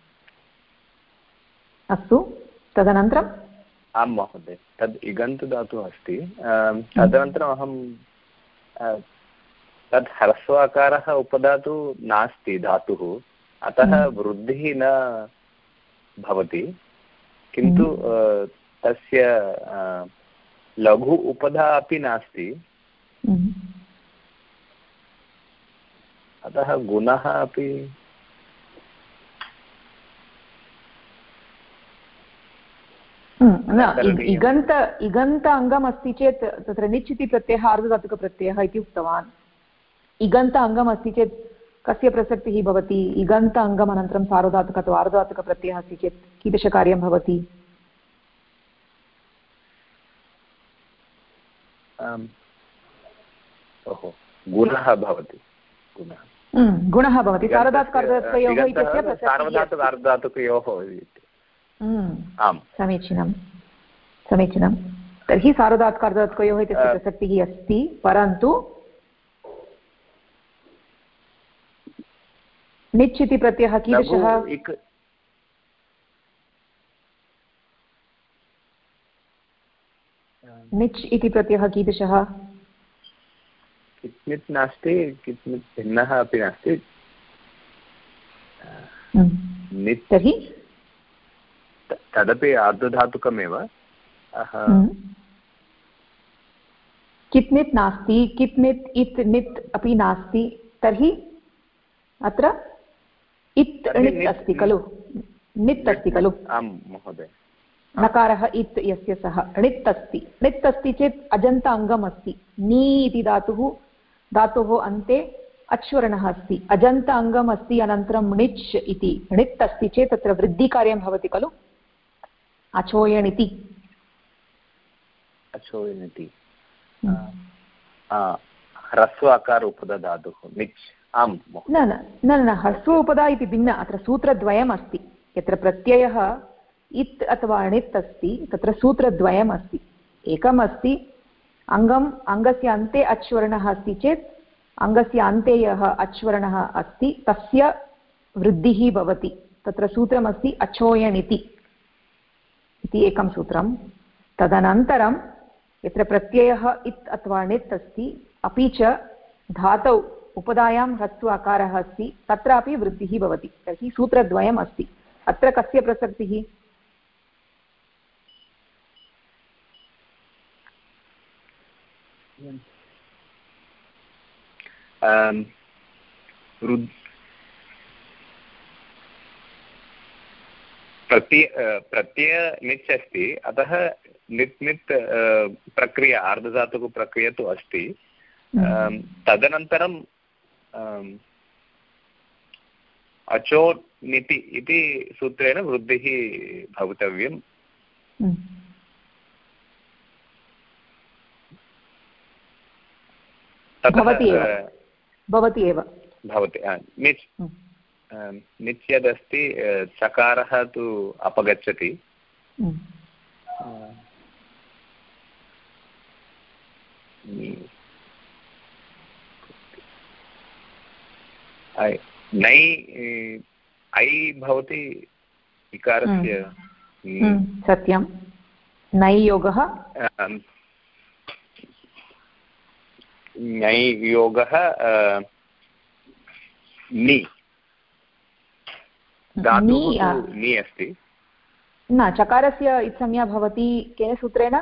अस्तु, तदनन्तरम्? आं महोदय, तद् इगन्तधातुः अस्ति। तदनन्तरम् अहं तद् ह्रस्वाकारः उपधातु नास्ति धातुः, अतः वृद्धिः न भवति, किन्तु तस्य लघु उपधा अपि नास्ति, अतः गुणः अपि इगन्त अङ्गम् अस्ति चेत् तत्र निच् इति प्रत्ययः आर्धधातुकप्रत्ययः इति उक्तवान्। इगन्त अङ्गम् अस्ति चेत् कस्य प्रसक्तिः भवति? इगन्त अङ्गम् अनन्तरं सार्वधातुक अथवा आर्धधातुकप्रत्ययः अस्ति चेत् कीदृशकार्यं भवति? ओहो गुणः भवति गुणः भवति सार्वधातुकार्धधातुकयोः इत्यस्य सार्वधातुकार्धधातुकयोः आम् समीचीनं समीचीनं तर्हि सार्वधातुकार्धधातुकयोः इत्यस्य प्रसक्तिः अस्ति परन्तु निच् इति प्रत्ययः कीदृशः निच् इति प्रत्ययः कीदृशः किञ्चित् नास्ति किञ्चित् भिन्नः अपि नास्ति तर्हि तदपि आर्धधातुकमेव कित् नित् नास्ति कित् नित् इत् नित् अपि नास्ति तर्हि अत्र इत् णित् अस्ति खलु नित् अस्ति खलु आं महोदय नकारः इत् यस्य सः णित् अस्ति णित् अस्ति चेत् अजन्त अङ्गम् अस्ति नी इति धातोः अन्ते अच्वर्णः अस्ति अजन्त अङ्गम् अस्ति अनन्तरं णिच् इति णित् अस्ति चेत् तत्र वृद्धिकार्यं भवति खलु अचोयणिति ह्रस्व अकार उपधातुः निच् आम् न न न ह्रस्व उपधा इति भिन्न अत्र सूत्रद्वयम् अस्ति यत्र प्रत्ययः इत् अथवा णित् अस्ति तत्र सूत्रद्वयम् अस्ति एकम् अस्ति अङ्गस्य अन्ते अच्वर्णः अस्ति चेत् अङ्गस्य अन्ते यः अच्वर्णः अस्ति तस्य वृद्धिः भवति तत्र सूत्रमस्ति अचोयणिति इति एकं सूत्रं तदनन्तरं यत्र प्रत्ययः इत् अथवा णित् अस्ति अपि च धातौ उपधायां ह्रस्व अकारः अस्ति तत्रापि वृद्धिः भवति तर्हि सूत्रद्वयम् अस्ति अत्र कस्य प्रसक्तिः प्रत्यय निच् अस्ति अतः नित् नित् प्रक्रिया आर्धधातुकप्रक्रिया तु अस्ति तदनन्तरं अचो निति इति सूत्रेण वृद्धिः भवितव्यं भवति एव निच् निच् यदस्ति चकारः तु अपगच्छति नै ऐ भवति इकारस्य सत्यं नै योगः नै योगः नि धातुः नि अस्ति न चकारस्य इत्संज्ञा भवति केन सूत्रेण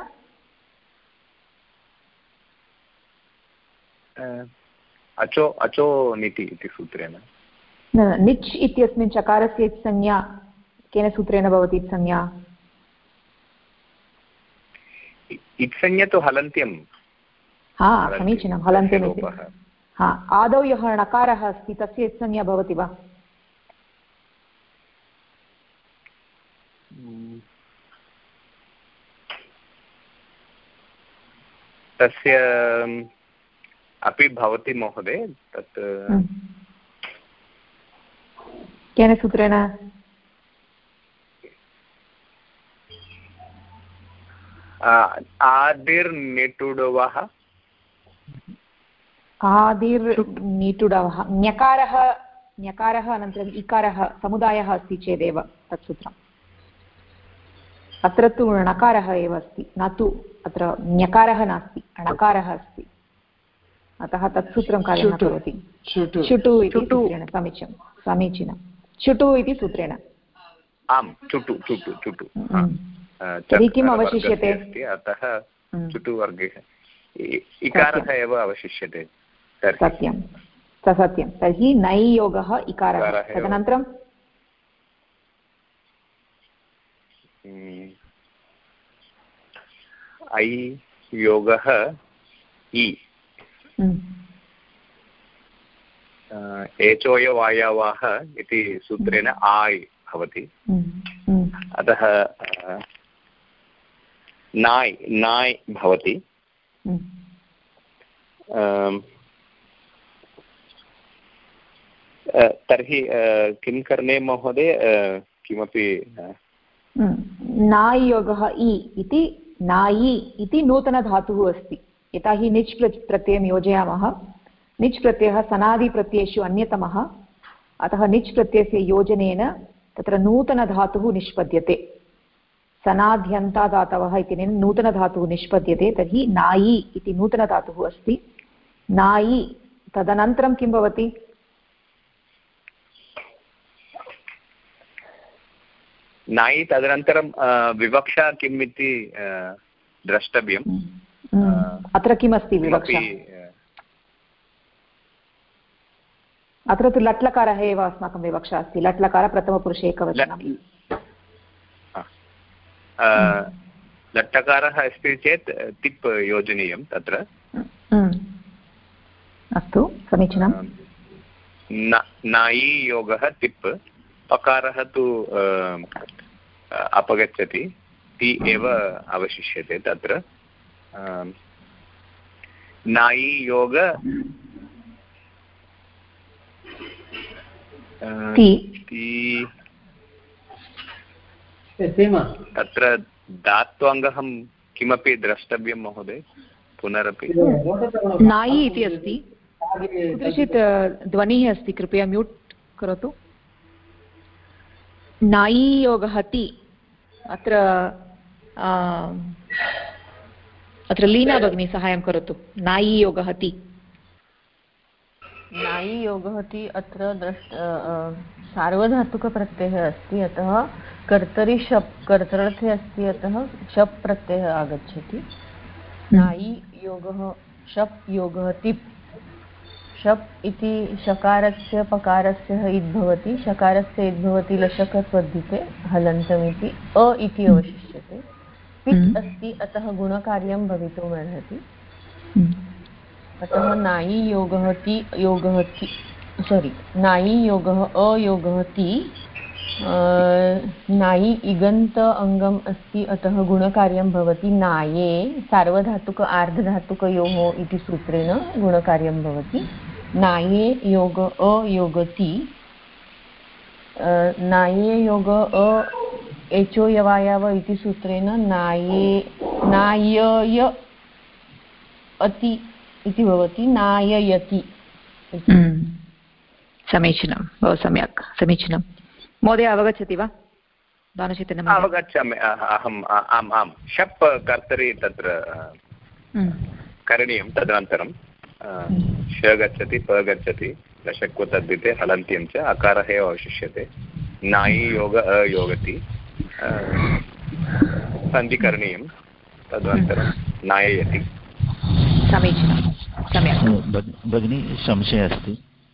अचो अचो निति इति सूत्रेण निच् इत्यस्मिन् चकारस्य इत्संज्ञा केन सूत्रेण भवति इत्संज्ञा इत्संज्ञा तु हलन्त्यं समीचीनं हलन्त्यम् आदौ यः णकारः अस्ति तस्य इत्संज्ञा भवति वा तस्य अपि भवति महोदय तत् केन सूत्रेण आदिर्निटुडवः आदिर्निटुडवः ञकारः अनन्तरम् इकारः समुदायः अस्ति चेदेव तत् सूत्रम् अत्र तु णकारः एव अस्ति न तु अत्र ञकारः नास्ति णकारः अस्ति अतः तत् सूत्रं कार्यं न करोति चुटु इति सूत्रेण समीचीनं चुटु इति सूत्रेण आम् चुटु चुटु चुटु तर्हि किम् अवशिष्यते अतः चुटु वर्गे इकारः एव अवशिष्यते सत्यं सत्यं तर्हि नै योगः इकारः तदनन्तरं ऐ योगः इ एचोयवायवः इति सूत्रेण आय् भवति अतः नाय् नाय् भवति तर्हि किं करणीयं महोदय किमपि नायोगः इ इति नायि इति नूतनधातुः अस्ति। यथा हि निच् प्रत्ययं योजयामः, निच् प्रत्ययः सनादिप्रत्ययेषु अन्यतमः, अतः निच् प्रत्ययस्य योजनेन तत्र नूतनधातुः निष्पद्यते। सनाद्यन्तादातवः इत्यनेन नूतनधातुः निष्पद्यते। तर्हि नायि इति नूतनधातुः अस्ति। नायि तदनन्तरं किं भवति? नायि तदनन्तरं विवक्षा किम् इति द्रष्टव्यम्। अत्र किमस्ति विवक्षा? अत्र तु लट्लकारः एव अस्माकं विवक्षा अस्ति। लट्लकार प्रथमपुरुषे एकवचनं। लट्लकारः अस्ति चेत् तिप् योजनीयं तत्र। अस्तु, समीचीनं। नायि योगः तिप्, पकारः तु अपगच्छति, ति एव अवशिष्यते तत्र। नायि योग तत्र धात्वाङ्गं किमपि द्रष्टव्यं महोदय, पुनरपि। नायि इति अस्ति, कुत्रचित् ध्वनिः अस्ति, कृपया म्यूट् करोतु। नायि योगः ति, अत्र अत्र लीना भगिनी साहाय्यं करोतु। नायि योगः ति। नायि योगः ति अत्र सार्वधातुकप्रत्ययः अस्ति, अतः कर्तरि शप् कर्तृर्थे अस्ति, अतः शप् प्रत्ययः आगच्छति। नायि योगः शप् योगः तिप्। शप् इति शकारस्य पकारस्य इद् भवति, शकारस्य इद् भवति लशकत्वद्धिते हलन्तमिति, अ इति अवशिष्यते। पित् अस्ति, अतः गुणकार्यं भवितुमर्हति। अतः नायि योगः ति योगः ति नायि योगः अयोगः ति। नायि इगन्त अङ्गम् अस्ति, अतः गुणकार्यं भवति नाये। सार्वधातुक आर्धधातुकयोः इति सूत्रेण गुणकार्यं भवति। नाये योग अयोगति। नाये योग एचो यवायाव इति सूत्रेण नाये नायय अति इति भवति, नाययति। समीचीनं, बहु सम्यक्, समीचीनं। महोदय अवगच्छति वा? दानशीतन अवगच्छामि अहम्। आम् आम्, शप् कर्तरि तत्र करणीयं। तदनन्तरं श गच्छति, प गच्छति, लशक्व तद्धिते हलन्त्यं च अकारः एव अवशिष्यते। नायि योग अयोगति, सन्धि करणीयं। तदनन्तरं नाययति। समीचीनं, सम्यक्। भगिनी, संशयः अस्ति।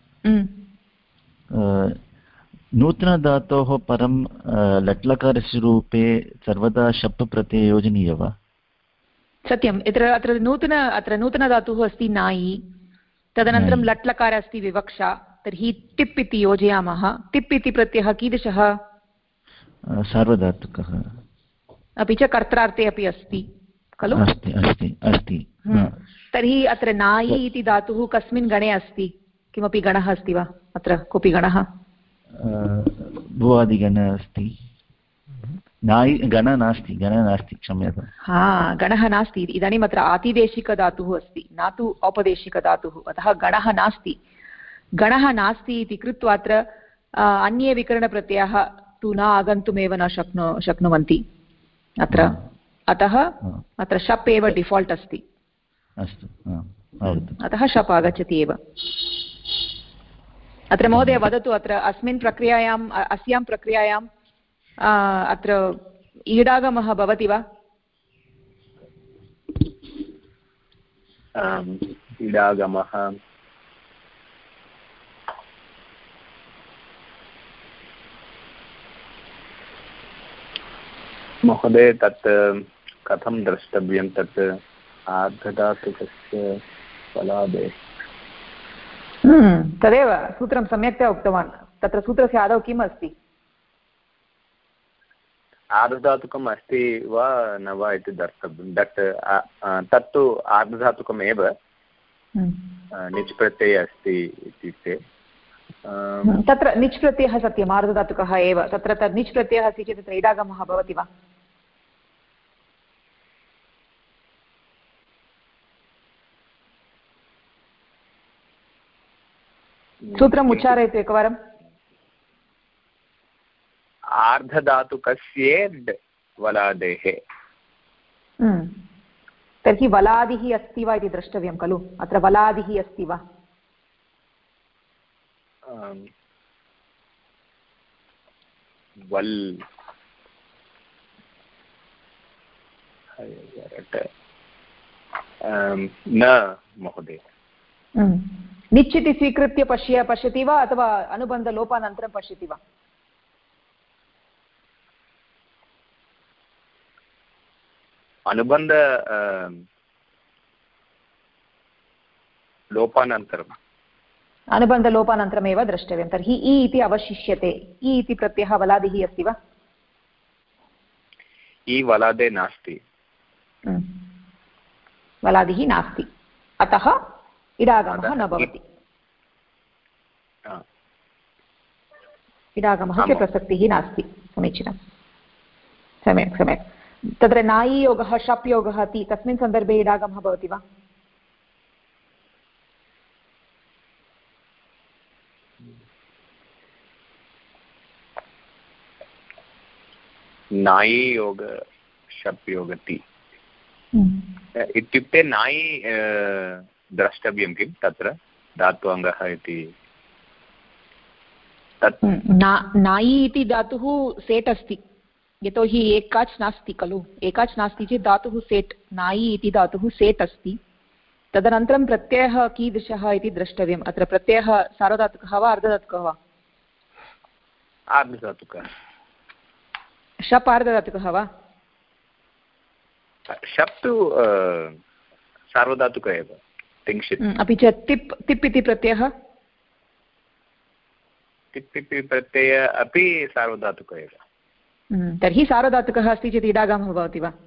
नूतनधातोः परं लट्लकारस्य रूपे सर्वदा शप् प्रत्ययः योजनीयः वा? सत्यम्। अत्र नूतनधातुः अस्ति नायि, तदनन्तरं लट्लकारः अस्ति विवक्षा। तर्हि टिप् इति योजयामः। टिप् इति प्रत्ययः कीदृशः? सार्वधातुकः। अपि च कर्त्रार्थे अपि अस्ति खलु? अस्ति अस्ति अस्ति। तर्हि अत्र नायि इति धातुः कस्मिन् गणे अस्ति? किमपि गणः अस्ति वा? अत्र कोऽपि गणः? भुवादिगणः अस्ति। गणः नास्ति, क्षम्यताम्। गणः नास्ति। इदानीम् अत्र आतिदेशिकधातुः अस्ति, न तु औपदेशिकधातुः, अतः गणः नास्ति। गणः नास्ति इति कृत्वा अत्र अन्ये विकरणप्रत्ययाः तु न आगन्तुमेव न शक्नुवन्ति अत्र। अतः अत्र शप् एव डिफाल्ट् अस्ति। अस्तु, अतः शप् आगच्छति एव। अत्र महोदय वदतु, अत्र अस्यां प्रक्रियायाम् अत्र ईडागमः भवति वा? ईडागमः महोदय तत् कथं द्रष्टव्यं? तत् आर्धधातुकस्य फलादेशः। तदेव सूत्रं सम्यक्तया उक्तवान्। तत्र सूत्रस्य आदौ किम् अस्ति? आर्धधातुकम् अस्ति वा न वा इति द्रष्टव्यं। तत्तु आर्धधातुकमेव, निच् प्रत्ययः अस्ति इत्युक्ते तत्र निच् प्रत्ययः सत्यम् आर्धधातुकः एव तत्र तद् निच् प्रत्ययः अस्ति चेत् तत्र इडागमः भवति वा सूत्रम् उच्चारयतु एकवारम् आर्धधातुकस्य वलादेः तर्हि वलादिः अस्ति वा इति द्रष्टव्यं खलु अत्र वलादिः अस्ति वा वल् न महोदय निच् इति स्वीकृत्य पश्यति वा अथवा अनुबन्धलोपानन्तरं पश्यति वा अनुबन्ध लोपानन्तरम् अनुबन्धलोपानन्तरमेव द्रष्टव्यं तर्हि इ इति अवशिष्यते इ इति प्रत्ययः वलादिः अस्ति वा इ वलादे नास्ति वलादिः नास्ति अतः इडागमः न भवति इडागमस्य प्रसक्तिः नास्ति समीचीनं सम्यक् सम्यक् तत्र नायी योगः शप् योगः इति तस्मिन् सन्दर्भे इडागमः भवति वा नायी योग शप् योगति इत्युक्ते नायी द्रष्टव्यं किं तत्र धात्वङ्गः इति नायी इति धातुः सेट् अस्ति यतोहि एकाच् नास्ति खलु एकाच् नास्ति चेत् धातुः सेट् नायी इति धातुः सेट् अस्ति तदनन्तरं प्रत्ययः कीदृशः इति द्रष्टव्यम् अत्र प्रत्ययः सार्वधातुकः वा अर्धधातुकः वा अर्धधातुकः शप् अर्धधातुकः वा शप् तु सार्वधातुकः एव तिङ्क्षित् अपि च तिप् तिप् इति प्रत्ययः तिप् इति प्रत्ययः अपि सार्वधातुकः एव तर्हि सार्वधातुकः अस्ति चेत् इडागमः भवति वा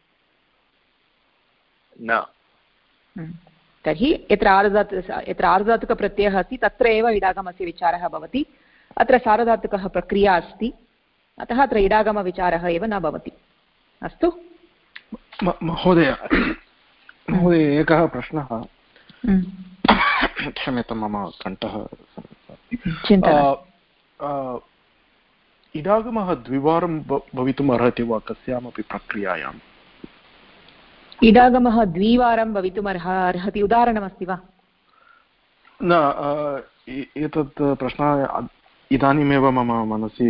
न तर्हि यत्र आर्धधातुकप्रत्ययः अस्ति तत्र एव इडागमस्य विचारः भवति अत्र सार्वधातुकः प्रक्रिया अस्ति अतः अत्र इडागमविचारः एव न भवति अस्तु महोदय एकः प्रश्नः क्षम्यतां मम कण्ठः इडागमः द्विवारं भवितुम् अर्हति वा कस्यामपि प्रक्रियायाम् इडागमः द्विवारं भवितुम् अर्हति उदाहरणमस्ति वा न एतत् प्रश्नः इदानीमेव मम मनसि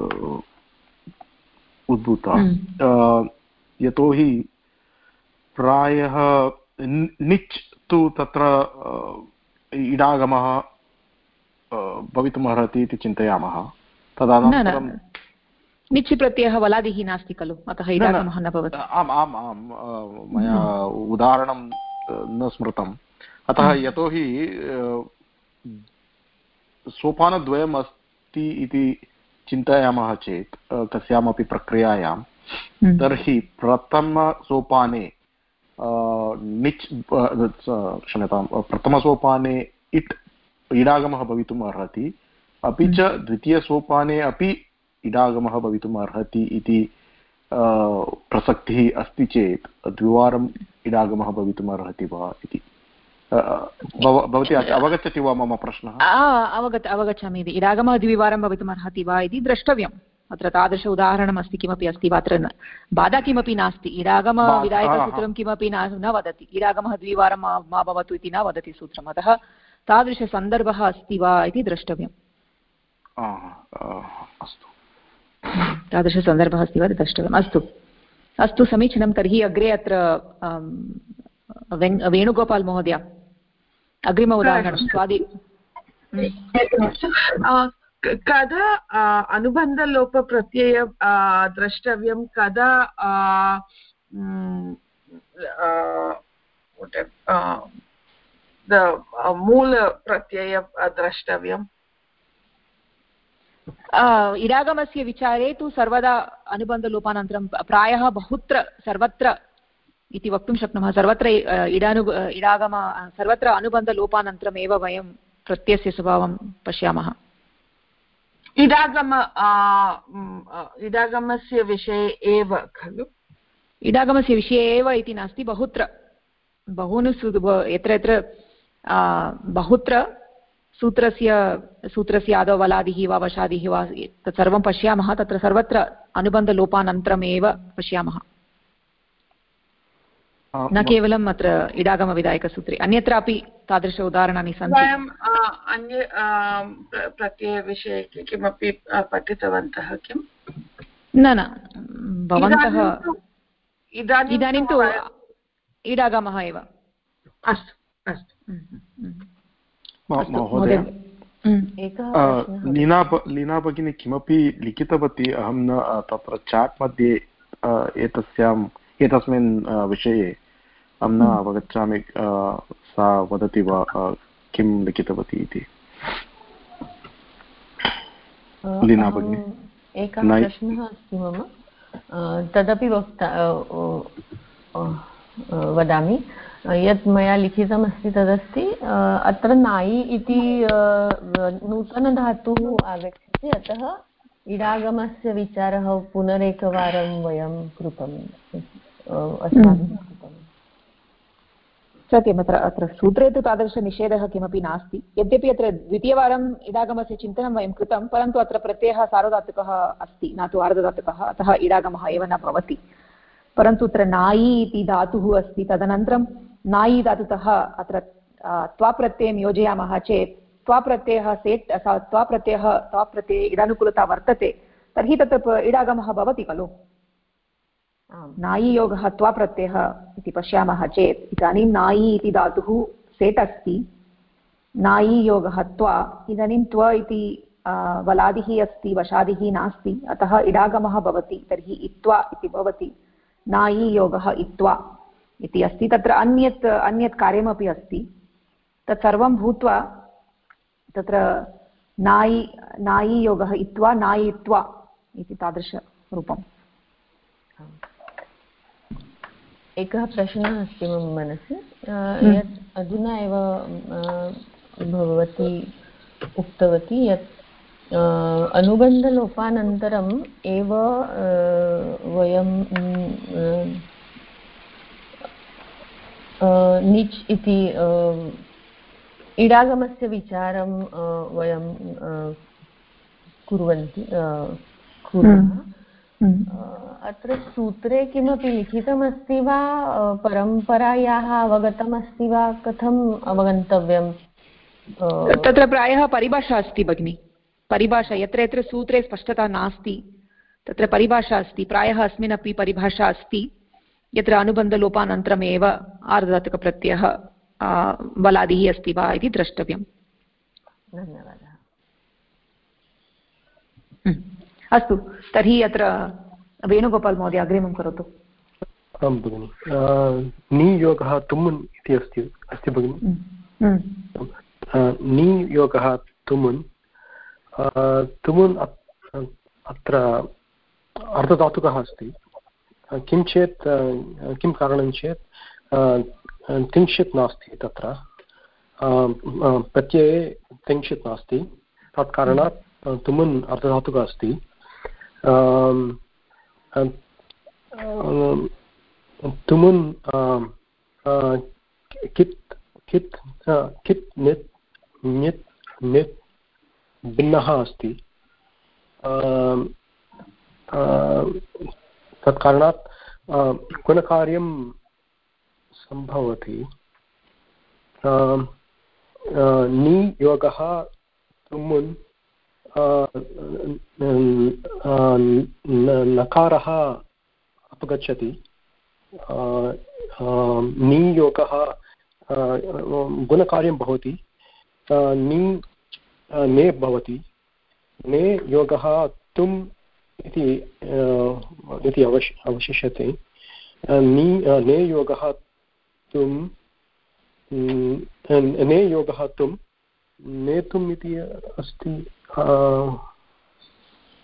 उद्भूतः यतोहि प्रायः निच् तु तत्र इडागमः भवितुम् अर्हति इति चिन्तयामः तदनन्तरं निच् प्रत्ययः वलादिः नास्ति खलु अतः इडागमः न भवति आम् आम् आम् मया उदाहरणं न स्मृतम् अतः यतोहि सोपानद्वयम् अस्ति इति चिन्तयामः चेत् कस्यामपि प्रक्रियायां तर्हि प्रथमसोपाने निच् क्षम्यतां प्रथमसोपाने इट् इडागमः भवितुम् अर्हति अपि च द्वितीयसोपाने अपि इडागमः भवितुम् अर्हति इति प्रसक्तिः अस्ति चेत् द्विवारम् इडागमः भवितुम् अर्हति वा इति भवती अवगच्छति वा मम प्रश्नः अवगच्छामि इति इडागमः द्विवारं भवितुम् अर्हति वा इति द्रष्टव्यम् अत्र तादृश उदाहरणम् अस्ति किमपि अस्ति वा अत्र बाधा किमपि नास्ति इडागमविधायकसूत्रं किमपि न वदति इडागमः द्विवारं मा भवतु इति न वदति सूत्रम् अतः तादृशसन्दर्भः अस्ति वा इति द्रष्टव्यम् अस्तु तादृशसन्दर्भः अस्ति वा द्रष्टव्यम् अस्तु अस्तु समीचीनं तर्हि अग्रे अत्र वेणुगोपाल् महोदय अग्रिम उदाहरणं स्वादि कदा अनुबन्धलोपप्रत्यय द्रष्टव्यं कदा मूलप्रत्यय द्रष्टव्यम् इडागमस्य विचारे तु सर्वदा अनुबन्धलोपानन्तरं प्रायः बहुत्र सर्वत्र इति वक्तुं शक्नुमः। सर्वत्र इडागम सर्वत्र अनुबन्धलोपानन्तरमेव वयं प्रत्ययस्य स्वभावं पश्यामः। इडागमस्य विषये एव खलु? इडागमस्य विषये एव इति नास्ति, बहुत्र बहूनि यत्र यत्र बहुत्र सूत्रस्य आदौ वलादिः वा वशादिः वा तत्सर्वं पश्यामः, तत्र सर्वत्र अनुबन्धलोपानन्तरमेव पश्यामः, न केवलम् अत्र इडागमविधायकसूत्रे, अन्यत्रापि तादृश उदाहरणानि सन्ति। वयं अन्य प्रत्ययविषये किमपि पठितवन्तः किम्? न भवन्तः इदानीं तु इडागमः एव। अस्तु अस्तु महोदय, लीना भगिनी किमपि लिखितवती, अहं न तत्र चाट् मध्ये एतस्मिन् विषये अहं न अवगच्छामि, सा वदति वा किं लिखितवती इति? लीना भगिनी, एकः प्रश्नः अस्ति मम, तदपि वदामि। यत् मया लिखितमस्ति तदस्ति, अत्र नायि इति नूतनधातुः आगच्छति, अतः इडागमस्य विचारः पुनरेकवारं वयं कृतम् अस्माभिः। सत्यम्, अत्र सूत्रे तु तादृशनिषेधः किमपि नास्ति, यद्यपि अत्र द्वितीयवारम् इडागमस्य चिन्तनं वयं कृतं, परन्तु अत्र प्रत्ययः सार्वधातुकः अस्ति, न तु आर्धधातुकः, अतः इडागमः एव न भवति। परन्तु अत्र नायि इति धातुः अस्ति, तदनन्तरं नायि धातुतः अत्र त्वाप्रत्ययं योजयामः चेत् त्वाप्रत्ययः त्वाप्रत्यये इडानुकूलता वर्तते, तर्हि तत्र इडागमः भवति खलु। नायि योगः त्वाप्रत्ययः इति पश्यामः चेत् इदानीं नायि इति धातुः सेट् अस्ति, नायि योगः त्वा, इदानीं त्व इति वलादिः अस्ति, वशादिः नास्ति, अतः इडागमः भवति, तर्हि इत्वा इति भवति। नायि योगः इत्वा इति अस्ति, तत्र अन्यत् कार्यमपि अस्ति, तत्सर्वं भूत्वा तत्र नायि योगः इत्वा नायित्वा इति तादृशरूपम्। एकः प्रश्नः अस्ति मम मनसि, यत् अधुना एव भवती उक्तवती यत् अनुबन्धलोपानन्तरम् एव वयं निच् इति इडागमस्य विचारं वयं कुर्मः। अत्र सूत्रे किमपि लिखितमस्ति वा, परम्परायाः अवगतमस्ति वा, कथम् अवगन्तव्यं? तत्र प्रायः परिभाषा अस्ति भगिनि, परिभाषा यत्र यत्र सूत्रे स्पष्टता नास्ति तत्र परिभाषा अस्ति, प्रायः अस्मिन्नपि परिभाषा अस्ति, यत्र अनुबन्धलोपानन्तरमेव आर्धधातुकप्रत्ययः बलादिः अस्ति वा इति द्रष्टव्यम्। धन्यवादः। अस्तु, तर्हि अत्र वेणुगोपाल् महोदय अग्रिमं करोतु। आं भगिनि, नियोगः तुमुन् इति अस्ति भगिनि। नियोगः तुमुन्, तुमुन् अत्र अर्धधातुकः अस्ति, किं चेत् किं कारणं चेत् तिङ्क्षित् नास्ति, तत्र प्रत्यये तिङ्क्षित् नास्ति, तत् कारणात् तुमुन् अर्धधातुकः अस्ति। तुमुन् कित् कित् कित् नित् नित् नित् भिन्नः अस्ति, तत्कारणात् गुणकार्यं सम्भवति। नियोगः तुमुन् नकारः अपगच्छति, नियोगः गुणकार्यं भवति, ने भवति, ने योगः तुम् इति अवशिष्यते, ने योगः तुम्, ने योगः तुम्, नेतुम् इति अस्ति,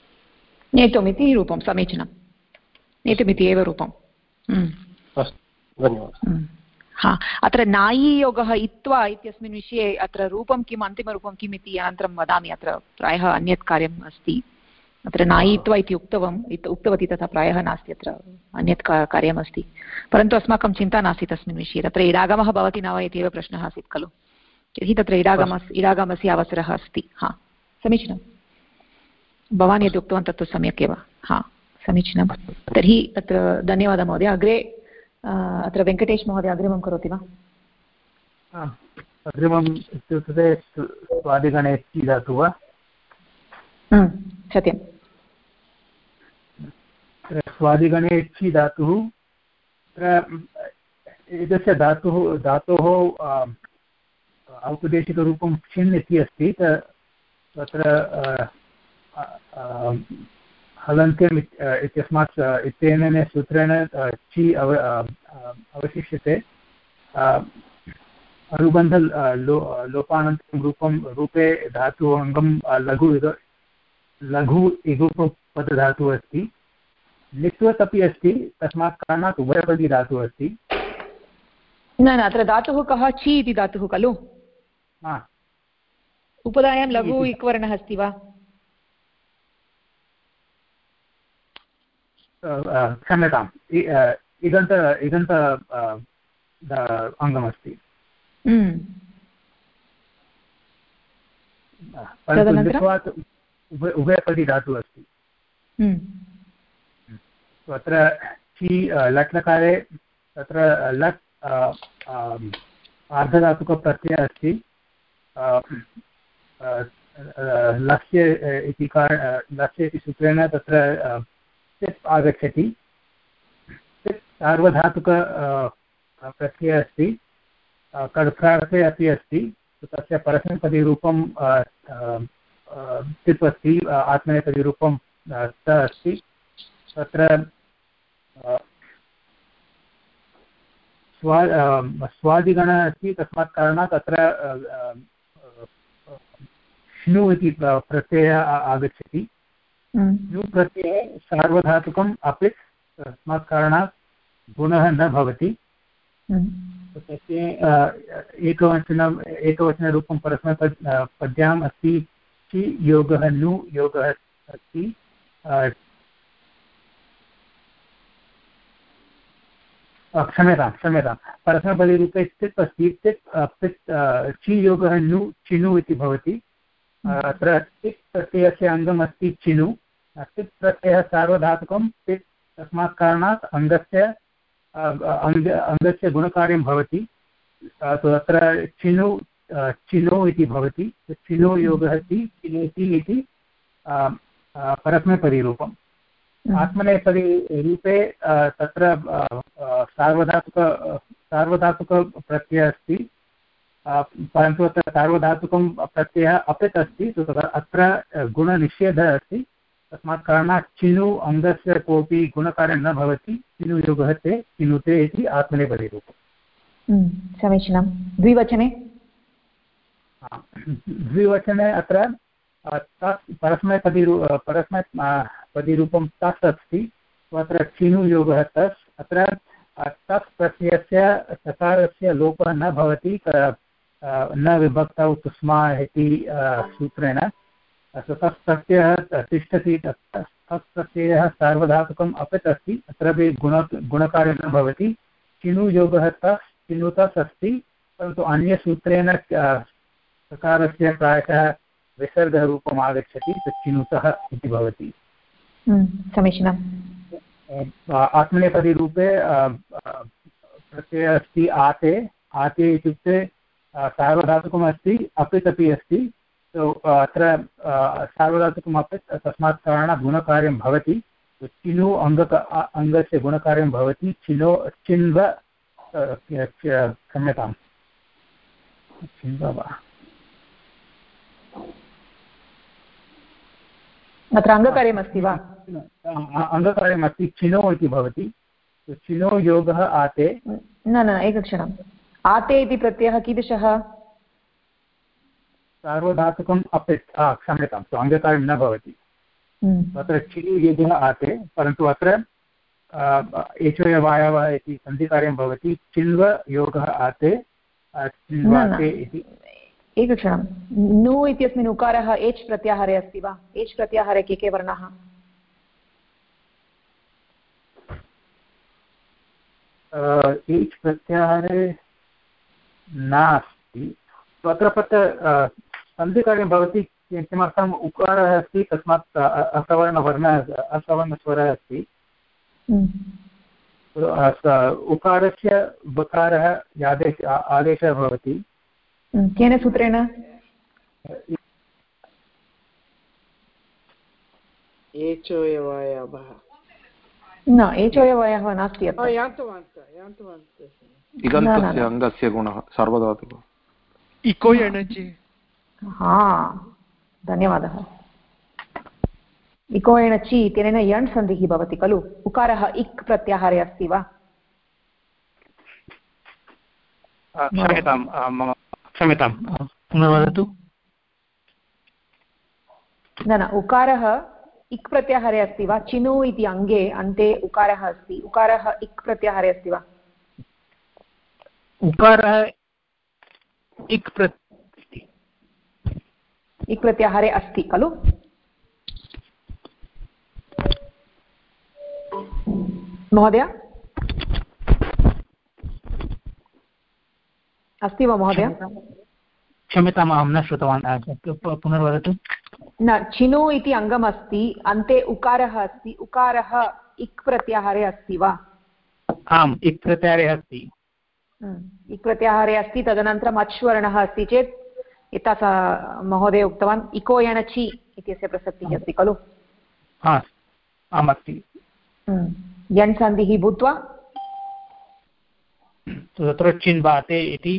नेतुम् इति रूपं, समीचीनं, नेतुमिति एव रूपम्। धन्यवादः। हा, अत्र नायीयोगः इत्वा इत्यस्मिन् विषये अत्र रूपं किम्, अन्तिमरूपं किम् इति अनन्तरं वदामि। अत्र प्रायः अन्यत् कार्यम् अस्ति। अत्र नायित्वा इति उक्तवती, तथा प्रायः नास्ति, अत्र अन्यत् कार्यमस्ति। परन्तु अस्माकं चिन्ता नास्ति तस्मिन् विषये। तत्र इडागमः भवति न वा इत्येव प्रश्नः आसीत् खलु। तर्हि तत्र इडागमस्य अवसरः अस्ति। हा, समीचीनं। भवान् यद् उक्तवान् तत्तु सम्यक् एव। हा, समीचीनं। तर्हि तत्र धन्यवादः महोदय। अग्रे अत्र वेङ्कटेश महोदय अग्रिमं करोति वा? अग्रिमम् इत्युक्ते स्वादिगणे ची धातुः वा? सत्यं। स्वादिगणे ची धातुः, एतस्य धातोः औपदेशिकरूपं छिन् इति अस्ति। तत्र हलन्त्यम् इत्यस्मात् इत्यनेन सूत्रेण ची अवशिष्यते। अनुबन्ध लोपानन्तरं रूपे धातुः अङ्गं लघु इगुपदधातुः अस्ति। लित्वत् अपि अस्ति, तस्मात् कारणात् उभयपदी धातुः अस्ति। न अत्र धातुः कः? ची इति धातुः खलु। उपधायां लघु इक्वर्णः अस्ति वा? क्षम्यताम्, इगन्त अङ्गमस्ति। उभयपदी धातुः अस्ति। अत्र ची लट्लकारे तत्र लट् आर्धधातुकप्रत्ययः अस्ति। लस्य इति सूत्रेण तत्र तिप् आगच्छति। तिप् सार्वधातुक प्रत्ययः अस्ति, कर्त्रार्थे अपि अस्ति। तस्य परस्मैपदीरूपं तिप् अस्ति, आत्मनेपदीरूपं त अस्ति। तत्र स्वादिगणः अस्ति, तस्मात् कारणात् अत्र श्नु इति प्रत्ययः आगच्छति। श्नु प्रत्यये सार्वधातुकम् अपि, तस्मात् कारणात् गुणः न भवति। तस्य एकवचनरूपं परस्मैपद्याम् अस्ति। ची योगः नु योगः अस्ति। क्षम्यतां परस्मैपदीरूपे तिप् अस्ति। ची योगः नु चिनु इति भवति। अत्र तिप् प्रत्ययस्य अङ्गम् अस्ति चिनु। तिप् प्रत्ययः सार्वधातुकं तिप्, तस्मात् कारणात् अङ्गस्य गुणकार्यं भवति। तत्र चिनो इति भवति। चिनो योगः ति, चिनोति इति परस्मैपदीरूपम्। आत्मनेपदीरूपे तत्र सार्वधातुकप्रत्ययः अस्ति, परन्तु अत्र सार्वधातुकं प्रत्ययः अपित् अस्ति। अत्र गुणनिषेधः अस्ति, तस्मात् कारणात् चिनु अङ्गस्य कोऽपि गुणकार्यं न भवति। चिनु योगः ते, चिनुते इति आत्मनेपदीरूपम्। समीचीनं। द्विवचने अत्र परस्मैपदीरूपं तस् अस्ति। अत्र चिनु योगः तस्। अत्र तस् प्रत्ययस्य सकारस्य लोपः न भवति, न विभक्तौ तुस्मा इति सूत्रेण। तस् प्रत्ययः तिष्ठति। तस् प्रत्ययः सार्वधातुकम् अपित् अस्ति, अत्रापि गुणकार्यं न भवति। चिनु योगः तस्, चिनुतस् अस्ति, परन्तु अन्यसूत्रेण सकारस्य प्रायशः विसर्गरूपम् आगच्छति, चिनुतः इति भवति। समीचीनम्। आत्मनेपदीरूपे प्रत्ययः अस्ति आते। आते इत्युक्ते सार्वधातुकम् अस्ति, अपित् अपि अस्ति। अत्र सार्वधातुकम् अपित्, तस्मात् कारणात् गुणकार्यं भवति। चिनु अङ्गस्य गुणकार्यं भवति। चिन्व, क्षम्यताम्, चिन्व वा, अत्र अङ्गकार्यमस्ति वा? अङ्गकार्यमस्ति, चिनो इति भवति। चिनो योगः आते। न एकक्षणम्। आते इति प्रत्ययः कीदृशः? सार्वधातुकम् अपित्। क्षम्यतां, अङ्गकार्यं न भवति। अत्र चिनु योगः आते, परन्तु अत्र एचोयवायवः इति सन्धिकार्यं भवति चिल्व योगः आते चिल्वाते इति। एकक्षणं नु इत्यस्मिन् उकारः एच् प्रत्याहारे अस्ति वा? एच् प्रत्याहारे के वर्णाः? एच् प्रत्याहारे नास्ति। अत्र सन्धिकार्यं भवति किमर्थम् उकारः अस्ति तस्मात् असवर्णस्वरः अस्ति। उकारस्य बकारः आदेशः भवति। केन सूत्रेण? न एचोयवायः नास्ति अत्र। इगन्तस्य अङ्गस्य गुणः सार्वधातुकः इको एणचि। हा धन्यवादः। इको एणचि इत्यनेन यण् सन्धिः भवति खलु। उकारः इक् प्रत्याहारे अस्ति वा? क्षम्यतां पुनर्वदतु। न उकारः इक् प्रत्याहारे अस्ति वा? चिनु इति अङ्गे अन्ते उकारः अस्ति। उकारः इक् प्रत्याहारे अस्ति वा? उकारः इक् प्रत्याहारे अस्ति खलु। महोदय अस्ति वा महोदय? क्षम्यताम् अहं न श्रुतवान् पुनर्वदतु। न चिनु इति अङ्गम् अस्ति अन्ते उकारः अस्ति। उकारः इक् प्रत्याहारे अस्ति वा? आम् इक् प्रत्याहारे अस्ति। इक् प्रत्याहारे अस्ति। तदनन्तरम् अच्वर्णः अस्ति चेत् यथा स महोदय उक्तवान् इको एणचि इत्यस्य प्रसक्तिः अस्ति खलु। आम् अस्ति। यण् सन्धिः भूत्वा तत्र चिन्वाते इति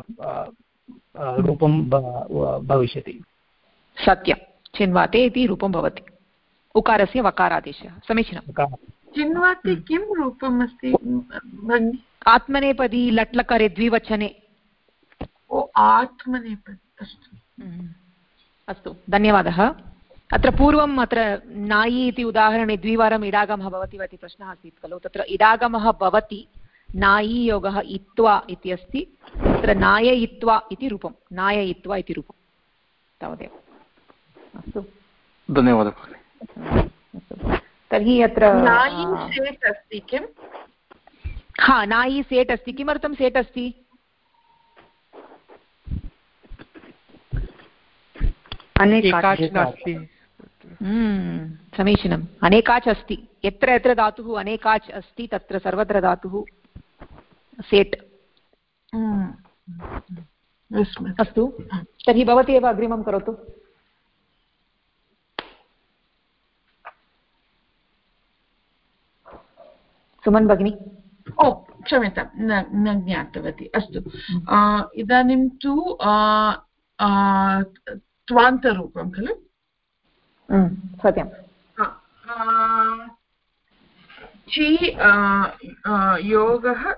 रूपं भविष्यति। सत्यं चिन्वाते इति रूपं भवति। उकारस्य वकारादेशः। समीचीनं। चिन्वाते किं रूपम् अस्ति भगिनि? आत्मनेपदी लट्लकारे द्विवचने। ओ आत्मनेपदी। अस्तु धन्यवादः। अत्र पूर्वम् अत्र नायि इति उदाहरणे द्विवारम् इडागमः भवति वा इति प्रश्नः आसीत् खलु। तत्र इडागमः भवति नायि योगः इत्वा इति अस्ति। तत्र नाययित्वा इति रूपं। नाययित्वा इति रूपं तावदेव। अस्तु धन्यवादः। तर्हि अत्र नायि सेट् अस्ति किं? हा नायि सेट् अस्ति। किमर्थं सेट् अस्ति? समीचीनम्। अनेकाच् अस्ति। यत्र यत्र धातुः अनेकाच् अस्ति तत्र सर्वत्र धातुः सेट्। अस्तु तर्हि भवती एव अग्रिमं करोतु। सुमन् भगिनी। ओ क्षम्यतां न ज्ञातवती। अस्तु इदानीं तु त्वान्तरूपं खलु। सत्यं। चि योगः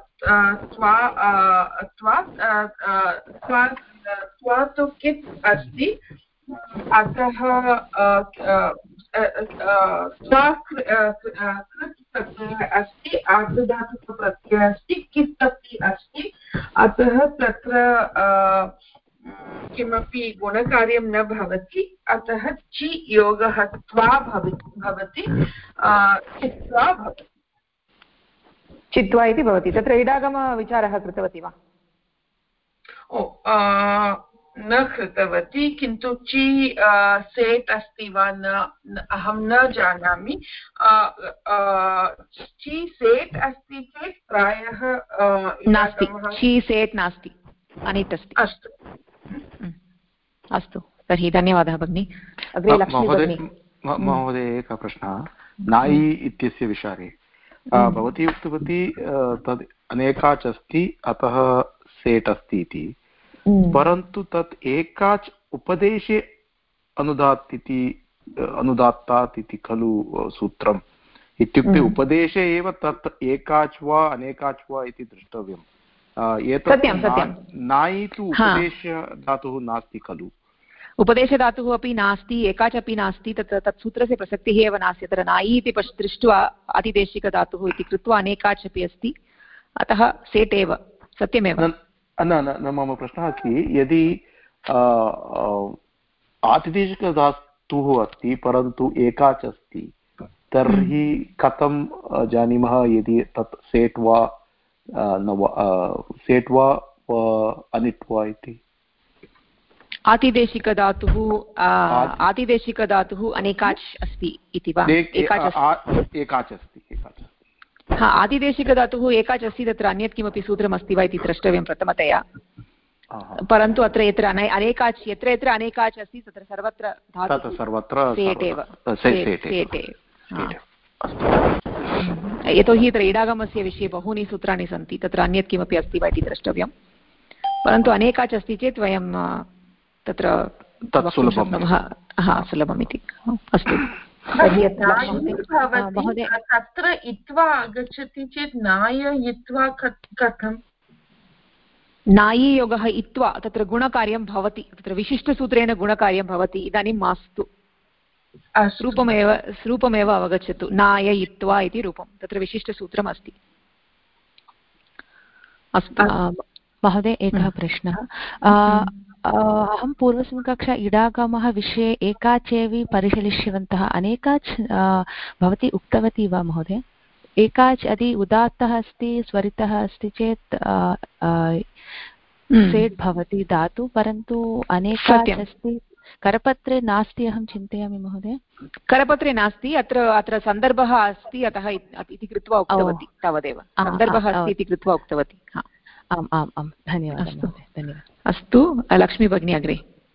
त्वा तु कित् अस्ति। अतः प्रत्ययः अस्ति। आर्धधातुकप्रत्ययः अस्ति। कित् अपि अस्ति। अतः तत्र किमपि गुणकार्यं न भवति। अतः चि योगः त्वा भवति। चित्वा भवति। चित्वा इति भवति। तत्र इडागमविचारः कृतवती वा? न कृतवती। किन्तु ची सेट् अस्ति वा न अहं न जानामि। ची सेट् अस्ति चेत् प्रायः नास्ति। ची सेट् नास्ति, अनिट् अस्ति। अस्तु अस्तु तर्हि धन्यवादः भगिनी। अग्रे लक्ष्मी भगिनी। महोदय एकः प्रश्नः नायि इत्यस्य विषये भवती उक्तवती तद् अनेकाच् अस्ति अतः सेट् अस्ति इति, परन्तु तत् एकाच् उपदेशे अनुदात्तात् इति खलु सूत्रम्। इत्युक्ते उपदेशे एव तत् एकाच् वा अनेकाच् वा इति द्रष्टव्यम्। एतत् नायि तु उपदेश धातुः नास्ति खलु। उपदेशधातुः अपि नास्ति, एकाच अपि नास्ति, तत् सूत्रस्य प्रसक्तिः एव नास्ति। तत्र नायि इति दृष्ट्वा आतिदेशिकधातुः इति कृत्वा अनेकाच् अपि अस्ति, अतः सेट् एव। सत्यमेव न मम प्रश्नः अस्ति, यदि आतिदेशिकधातुः अस्ति परन्तु एकाच् अस्ति तर्हि कथं जानीमः यदि तत् सेट् वा सेट् वा अनिट् वा इति? आतिदेशिकधातुः अनेकाच् अस्ति इति वा? एकाच् अस्ति। आतिदेशिकधातुः एकाच् अस्ति, तत्र अन्यत् किमपि सूत्रमस्ति वा इति द्रष्टव्यं प्रथमतया। परन्तु अत्र यत्र अनेकाच् यत्र अनेकाच् अस्ति तत्र सर्वत्र धातुः सेट् एव। यतोहि अत्र इडागमस्य विषये बहूनि सूत्राणि सन्ति, तत्र अन्यत् किमपि अस्ति वा इति द्रष्टव्यं। परन्तु अनेकाच् अस्ति चेत् वयं तत्र सुलभमिति। अस्तु, तत्र इत्वा आगच्छति चेत् नाययित्वा कथं? नायीयोगः इत्वा तत्र गुणकार्यं भवति, तत्र विशिष्टसूत्रेण गुणकार्यं भवति। इदानीं मास्तु, रूपमेव अवगच्छतु। नाययित्वा इति रूपं, तत्र विशिष्टसूत्रम् अस्ति। अस्तु महोदय, एकः प्रश्नः। अहं पूर्वस्मिन् कक्षा इडागमः विषये एकाचेवि परिशीलिष्यवन्तः। अनेकाच् भवती उक्तवती वा महोदय? एकाच् यदि उदात्तः अस्ति, स्वरितः अस्ति चेत् सेट् भवति धातु, परन्तु अनेकाच् अस्ति करपत्रे नास्ति अहं चिन्तयामि महोदय। करपत्रे नास्ति, अत्र सन्दर्भः अस्ति, अतः इति कृत्वा उक्तवती, तावदेव। सन्दर्भः अस्ति इति कृत्वा उक्तवती। आम् आम् आम्, धन्यवादः धन्यवादः। अस्तु, लक्ष्मी भगिनी अग्रे।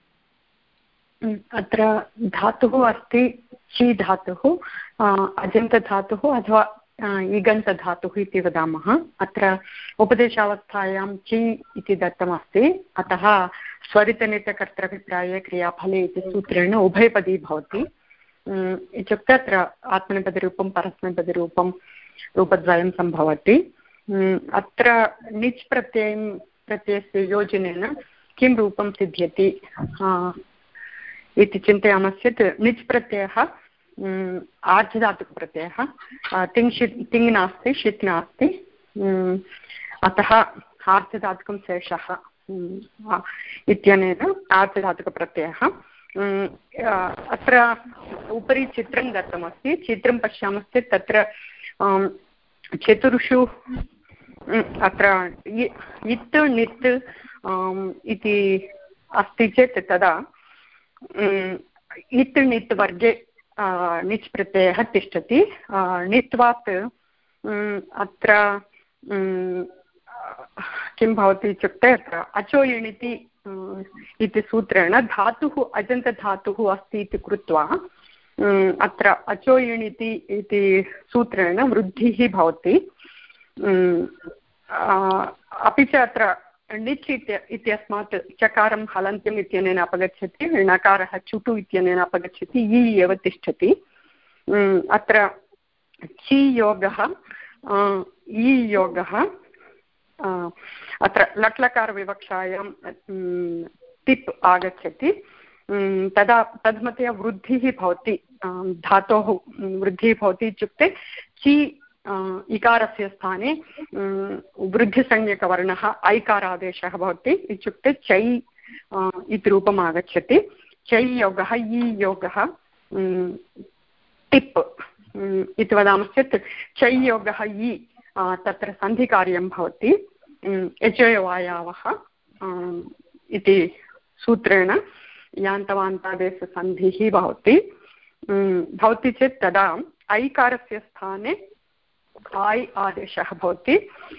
अत्र धातुः अस्ति ची धातुः, अजन्तधातुः अथवा इगन्तधातुः इति वदामः। अत्र उपदेशावस्थायां ची इति दत्तमस्ति, अतः स्वरितनिटकर्तृभिप्राये क्रियाफले इति सूत्रेण उभयपदी भवति। इत्युक्ते अत्र आत्मनेपदीरूपं परस्मैपदीरूपं रूपद्वयं सम्भवति। अत्र निच् प्रत्ययस्य योजनेन किं रूपं सिद्ध्यति इति चिन्तयामश्चेत् निच् प्रत्ययः आर्धधातुकप्रत्ययः, तिङ् नास्ति, षित् नास्ति, अतः आर्धधातुकं शेषः इत्यनेन आर्धधातुकप्रत्ययः। अत्र उपरि चित्रं दत्तमस्ति, चित्रं पश्यामश्चेत् तत्र चतुर्षु अत्र इत् नित् इति अस्ति चेत् तदा इत् नित् वर्गे निच् प्रत्ययः तिष्ठति। नित्वात् अत्र किं भवति इत्युक्ते अत्र अचो इणिति इति सूत्रेण धातुः अजन्तधातुः अस्ति इति कृत्वा अत्र अचो इणिति इति सूत्रेण वृद्धिः भवति। अपि च अत्र णिच् इत्यस्मात् चकारं हलन्त्यम् इत्यनेन अपगच्छति, णकारः चुटु इत्यनेन अपगच्छति, इ एव तिष्ठति। अत्र ची योगः इ योगः अत्र लट्लकारविवक्षायां तिप् आगच्छति, तदा तद्मतया वृद्धिः भवति, धातोः वृद्धिः भवति। इत्युक्ते ची इकारस्य स्थाने वृद्धिसंज्ञकवर्णः ऐकारादेशः भवति, इत्युक्ते चै इति रूपम् आगच्छति। चै योगः इ योगः टिप् इति वदामश्चेत् चै योगः इ तत्र सन्धिकार्यं भवति, यचोयवायावः इति सूत्रेण यान्तवान्तादेशसन्धिः भवति चेत् तदा ऐकारस्य स्थाने आय् आदेशः भवति।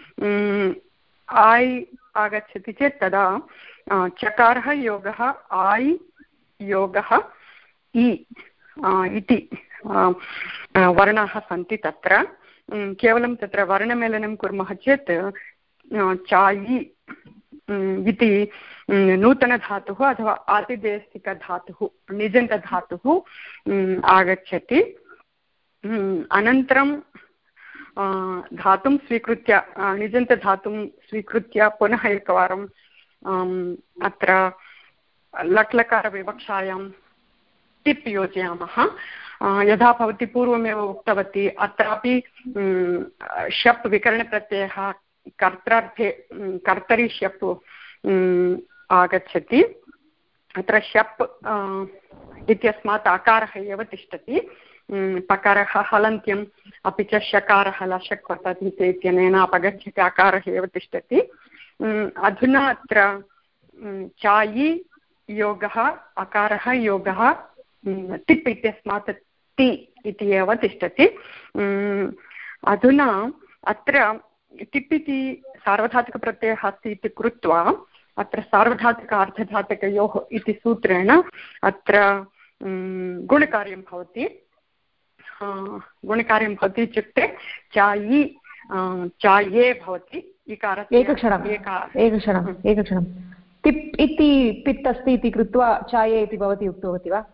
आय् आगच्छति चेत् तदा चकारः योगः आय् योगः इ इति वर्णाः सन्ति। तत्र केवलं तत्र वर्णमेलनं कुर्मः चेत् चायि इति नूतनधातुः अथवा आतिदेशिकधातुः निजन्तधातुः आगच्छति। अनन्तरं धातुं स्वीकृत्य निजन्तधातुं स्वीकृत्य पुनः एकवारं अत्र लट्लकारविवक्षायां टिप् योजयामः। यथा भवती पूर्वमेव उक्तवती अत्रापि शप् विकरणप्रत्ययः कर्त्रार्थे कर्तरि शप् आगच्छति। अत्र शप् इत्यस्मात् आकारः एव तिष्ठति, पकारः हलन्त्यम् अपि च शकारः लशक् पतति इत्यनेन अपगच्छति, आकारः एव तिष्ठति। अधुना अत्र चायि योगः अकारः योगः टिप् इत्यस्मात् ति इति एव तिष्ठति। अधुना अत्र टिप् इति सार्वधातुकप्रत्ययः अस्ति इति कृत्वा अत्र सार्वधातुक अर्धधातुकयोः इति सूत्रेण अत्र गुणकार्यं भवति। गुणकार्यं भवति इत्युक्ते चायि चाये भवति। इकारस्य एकक्षणं टिप् इति पित् अस्ति इति कृत्वा चाये इति भवती उक्तवती वा?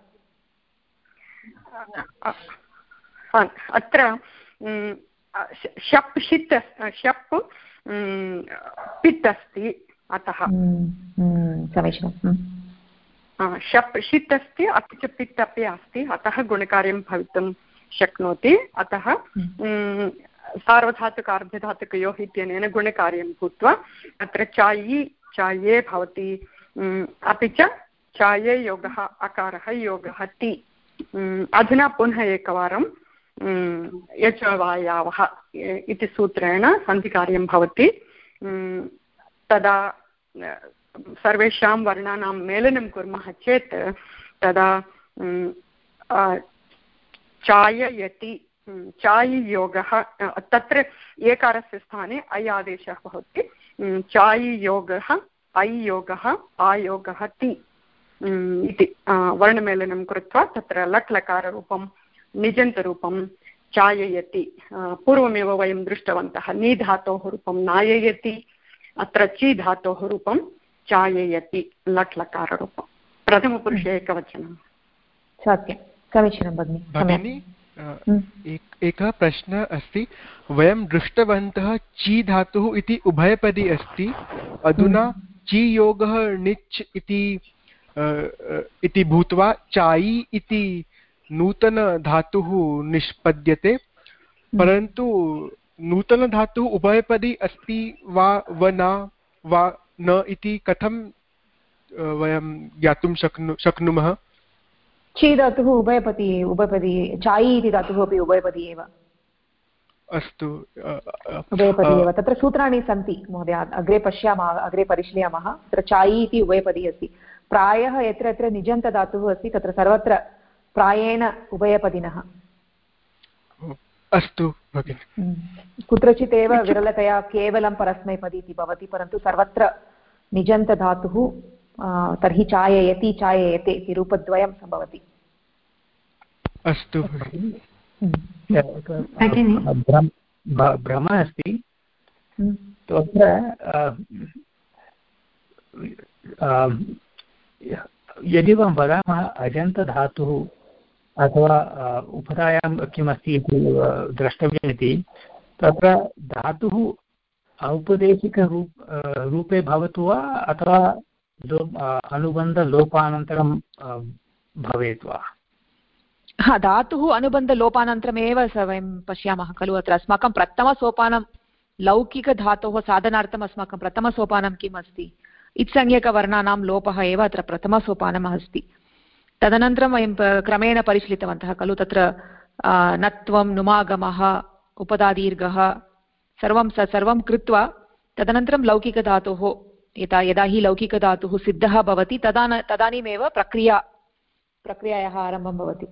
अत्र शप् षित् शप् पित् अस्ति, अतः समीचीनं। शप् षित् अस्ति अपि च पित् अपि अस्ति, अतः गुणकार्यं भवितुं शक्नोति। अतः सार्वधातुक अर्धधातुकयोः इत्यनेन गुणकार्यं भूत्वा अत्र चायि चाये भवति। अपि च चाये योगः अकारः योगः ति। अधुना पुनः एकवारं यचवायावः इति सूत्रेण सन्धिकार्यं भवति। तदा सर्वेषां वर्णानां मेलनं कुर्मः चेत् तदा चाययति चायि योगः, तत्र एकारस्य स्थाने ऐ आदेशः भवति। चायि योगः ऐ योगः आयोगः ति इति वर्णमेलनं कृत्वा तत्र लट्लकाररूपं निजन्तरूपं चाययति। पूर्वमेव वयं दृष्टवन्तः नी धातोः रूपं नाययति, अत्र ची धातोः रूपं चाययति लट्लकाररूपं। प्रथमपुरुषे एकवचनं। सत्यं, समीचीनं भगिनि। एकः प्रश्नः अस्ति, वयं दृष्टवन्तः ची धातुः इति उभयपदी अस्ति, अधुना ची योगः णिच् इति भूत्वा चायि इति नूतनधातुः निष्पद्यते, परन्तु नूतनधातुः उभयपदी अस्ति वा न इति कथं वयं ज्ञातुं शक्नुमः? ची धातुः उभयपदी चायि इति धातुः अपि उभयपदी एव। अस्तु, उभयपदी एव। तत्र सूत्राणि सन्ति महोदय, अग्रे पश्यामः, अग्रे परिशीलयामः। तत्र चायि इति उभयपदी अस्ति। प्रायः यत्र यत्र निजन्तधातुः अस्ति तत्र सर्वत्र प्रायेण उभयपदिनः। अस्तु भगिनि। कुत्रचित् एव विरलतया केवलं परस्मैपदी इति भवति, परन्तु सर्वत्र निजन्तधातुः तर्हि चाययति चाययते इति रूपद्वयं सम्भवति। अस्तु भ्रमः अस्ति तत्र यदि वयं वदामः अजन्तधातुः अथवा उपधायां किमस्ति इति द्रष्टव्यमिति, तत्र धातुः औपदेशिकरूपे भवतु वा अथवा अनुबन्धलोपानन्तरं भवेत् वा? हा, धातुः अनुबन्धलोपानन्तरमेव वयं पश्यामः खलु। अत्र अस्माकं प्रथमसोपानं लौकिकधातोः साधनार्थम् अस्माकं प्रथमसोपानं किम् अस्ति? इत्संज्ञकवर्णानां लोपः एव अत्र प्रथमसोपानम् अस्ति। तदनन्तरं वयं क्रमेण परिशीलितवन्तः खलु। तत्र नत्वं नुमागमः उपधादीर्घः सर्वं कृत्वा तदनन्तरं लौकिकधातोः यदा हि लौकिकधातुः सिद्धः भवति तदानीमेव प्रक्रियायाः आरम्भं भवति।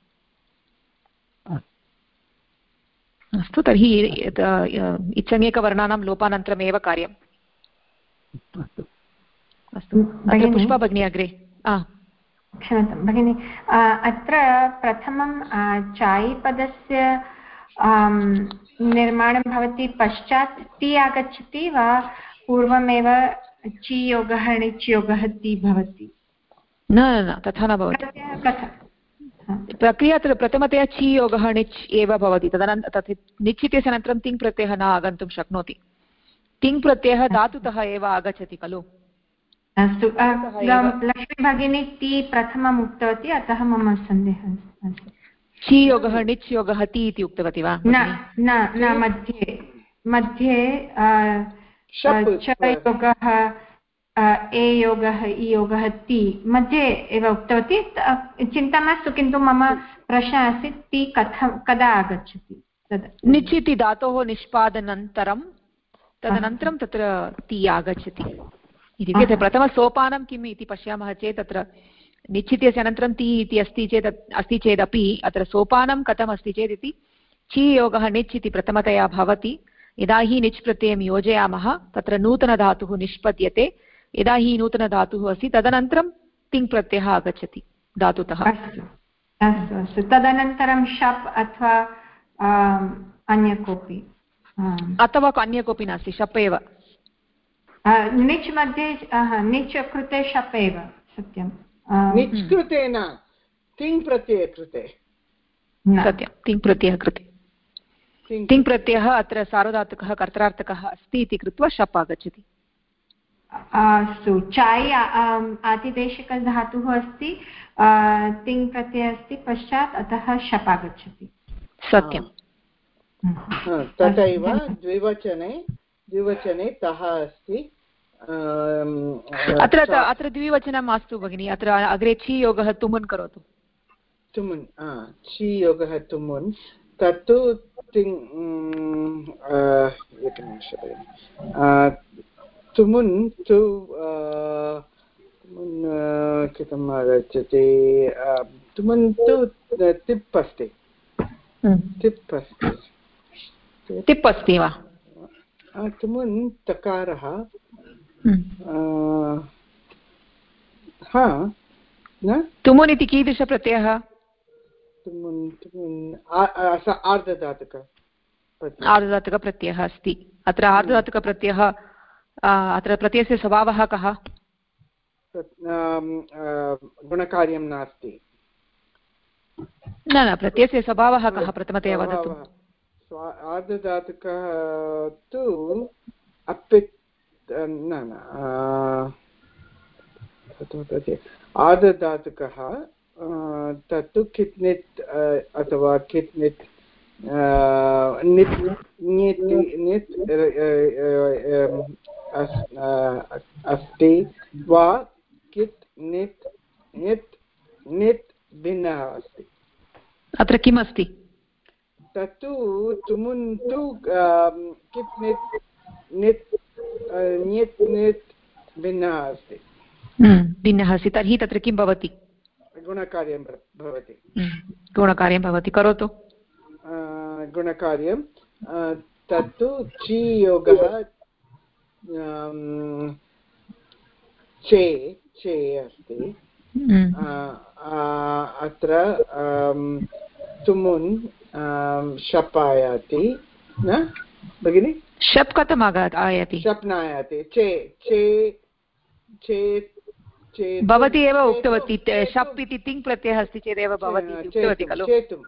अस्तु, तर्हि इत्संज्ञकवर्णानां लोपानन्तरमेव कार्यम्। अस्तु, पुष्पा भगिनी अग्रे। क्षम्यतां भगिनि, अत्र प्रथमं चायि पदस्य निर्माणं भवति, पश्चात् ति आगच्छति वा पूर्वमेव ची योगः णिच् योगः ति भवति? न न, तथा न भवति। प्रक्रिया प्रथमतया ची योगः णिच् एव भवति। तदनन्तरं णिच् इत्यस्य अनन्तरं तिङ् प्रत्ययः न आगन्तुं शक्नोति। तिङ् प्रत्ययः धातुतः एव आगच्छति खलु। अस्तु लक्ष्मी भगिनी ति प्रथमम् उक्तवती अतः मम सन्देहः अस्ति छि योगः णिच् योगः ति इति उक्तवती वा न मध्ये च योगः ए योगः इ योगः ति मध्ये एव उक्तवती चिन्ता मास्तु किन्तु मम प्रश्नः आसीत् ति कदा आगच्छति णिच् इति धातोः निष्पादनानन्तरं तदनन्तरं तत्र ति आगच्छति इत्युक्ते प्रथमसोपानं किम् इति पश्यामः चेत् तत्र णिच् इत्यस्य अनन्तरं ति इति अस्ति चेदपि अत्र सोपानं कथम् अस्ति चेत् इति छि योगः णिच् इति प्रथमतया भवति यदा हि णिच् प्रत्ययं योजयामः तत्र नूतनधातुः निष्पद्यते यदा हि नूतनधातुः अस्ति तदनन्तरं तिङ् प्रत्ययः आगच्छति धातुतः अस्तु तदनन्तरं शप् अथवा अन्य कोऽपि अथवा अन्य कोऽपि नास्ति शप् एव णिच् मध्ये णिच् कृते शप् एव सत्यं णिच् कृते न तिङ् प्रत्यय कृते सत्यं तिङ् प्रत्ययः कृते तिङ् प्रत्ययः अत्र सार्वधातुकः कर्त्रार्थकः अस्ति इति कृत्वा शप् आगच्छति अस्तु चाय् आतिदेशिकधातुः अस्ति तिङ् प्रत्ययः अस्ति पश्चात् अतः शप् आगच्छति सत्यं तथैव द्विवचने तः अस्ति अत्र द्विवचनं मास्तु भगिनि अत्र अग्रे छि योगः तुमुन् करोतु तुमुन् छि योगः तुमुन् तत्तु तुमुन् तु कथम् आगच्छति तुमुन् तु तिप् अस्ति तिप् अस्ति वा तुमुन् तकारः तुमुन् इति कीदृशप्रत्ययः आर्धधातुकप्रत्ययः अस्ति अत्र आर्धधातुकप्रत्ययः अत्र प्रत्ययस्य स्वभावः कः गुणकार्यं नास्ति न प्रत्ययस्य स्वभावः कः प्रथमतया वदतु आर्धधातुकः तु अपित् आर्धधातुकः तत्तु कित्नित् अथवा कित्नित् नित् अस्ति वा कित् नित् नित् नित् भिन्नः अस्ति अत्र किम् अस्ति तत्तु तुमुन् तु कित् नित् नित् नित् नित् भिन्नः अस्ति भिन्नः अस्ति तर्हि तत्र किं भवति गुणकार्यं भवति गुणकार्यं भवति करोतु गुणकार्यं तत्तु छि योगः चे अस्ति अत्र तुमुन् शप् न भगिनि शप् कथम् आयाति शप् न आयाति चे चे चे भवती एव उक्तवती शप् इति तिङ् प्रत्ययः अस्ति चेदेव भवति उक्तवती खलु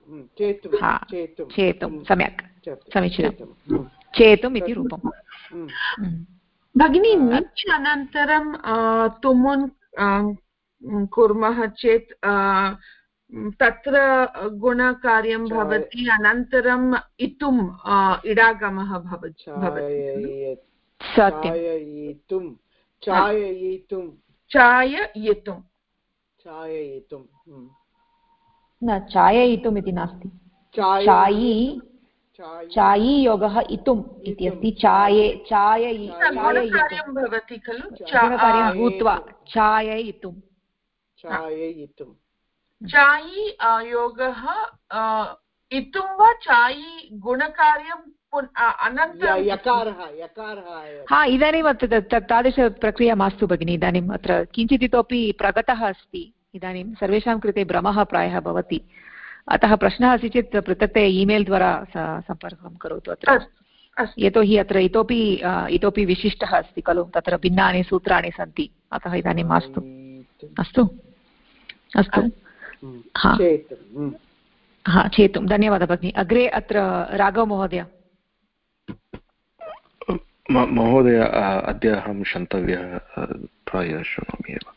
चेतुं सम्यक् समीचीनं चेतुम् इति रूपम् भगिनी णिच् अनन्तरं तुमुन् कुर्मः चेत् तत्र गुणकार्यं भवति अनन्तरम् इतुम् इडागमः भवति चाययितुं न चाययितुम् इति नास्ति चायी योगः इतुम् इति अस्ति चाययितुं भवति खलु गुणकार्यं भूत्वा चाययितुं चायी योगः इतुं वा चायी गुणकार्यं इदानीं तादृशप्रक्रिया मास्तु भगिनि इदानीम् अत्र किञ्चित् इतोपि प्रगतः अस्ति इदानीं सर्वेषां कृते भ्रमः प्रायः भवति अतः प्रश्नः अस्ति चेत् पृथक्तया ईमेल् द्वारा सम्पर्कं करोतु अत्र यतोहि अत्र इतोपि विशिष्टः अस्ति खलु तत्र भिन्नानि सूत्राणि सन्ति अतः इदानीं मास्तु अस्तु अस्तु चेतुं धन्यवादः भगिनि अग्रे अत्र राघव महोदय महोदय अद्य अहं क्षन्तव्यः प्रायः शृणोमि एव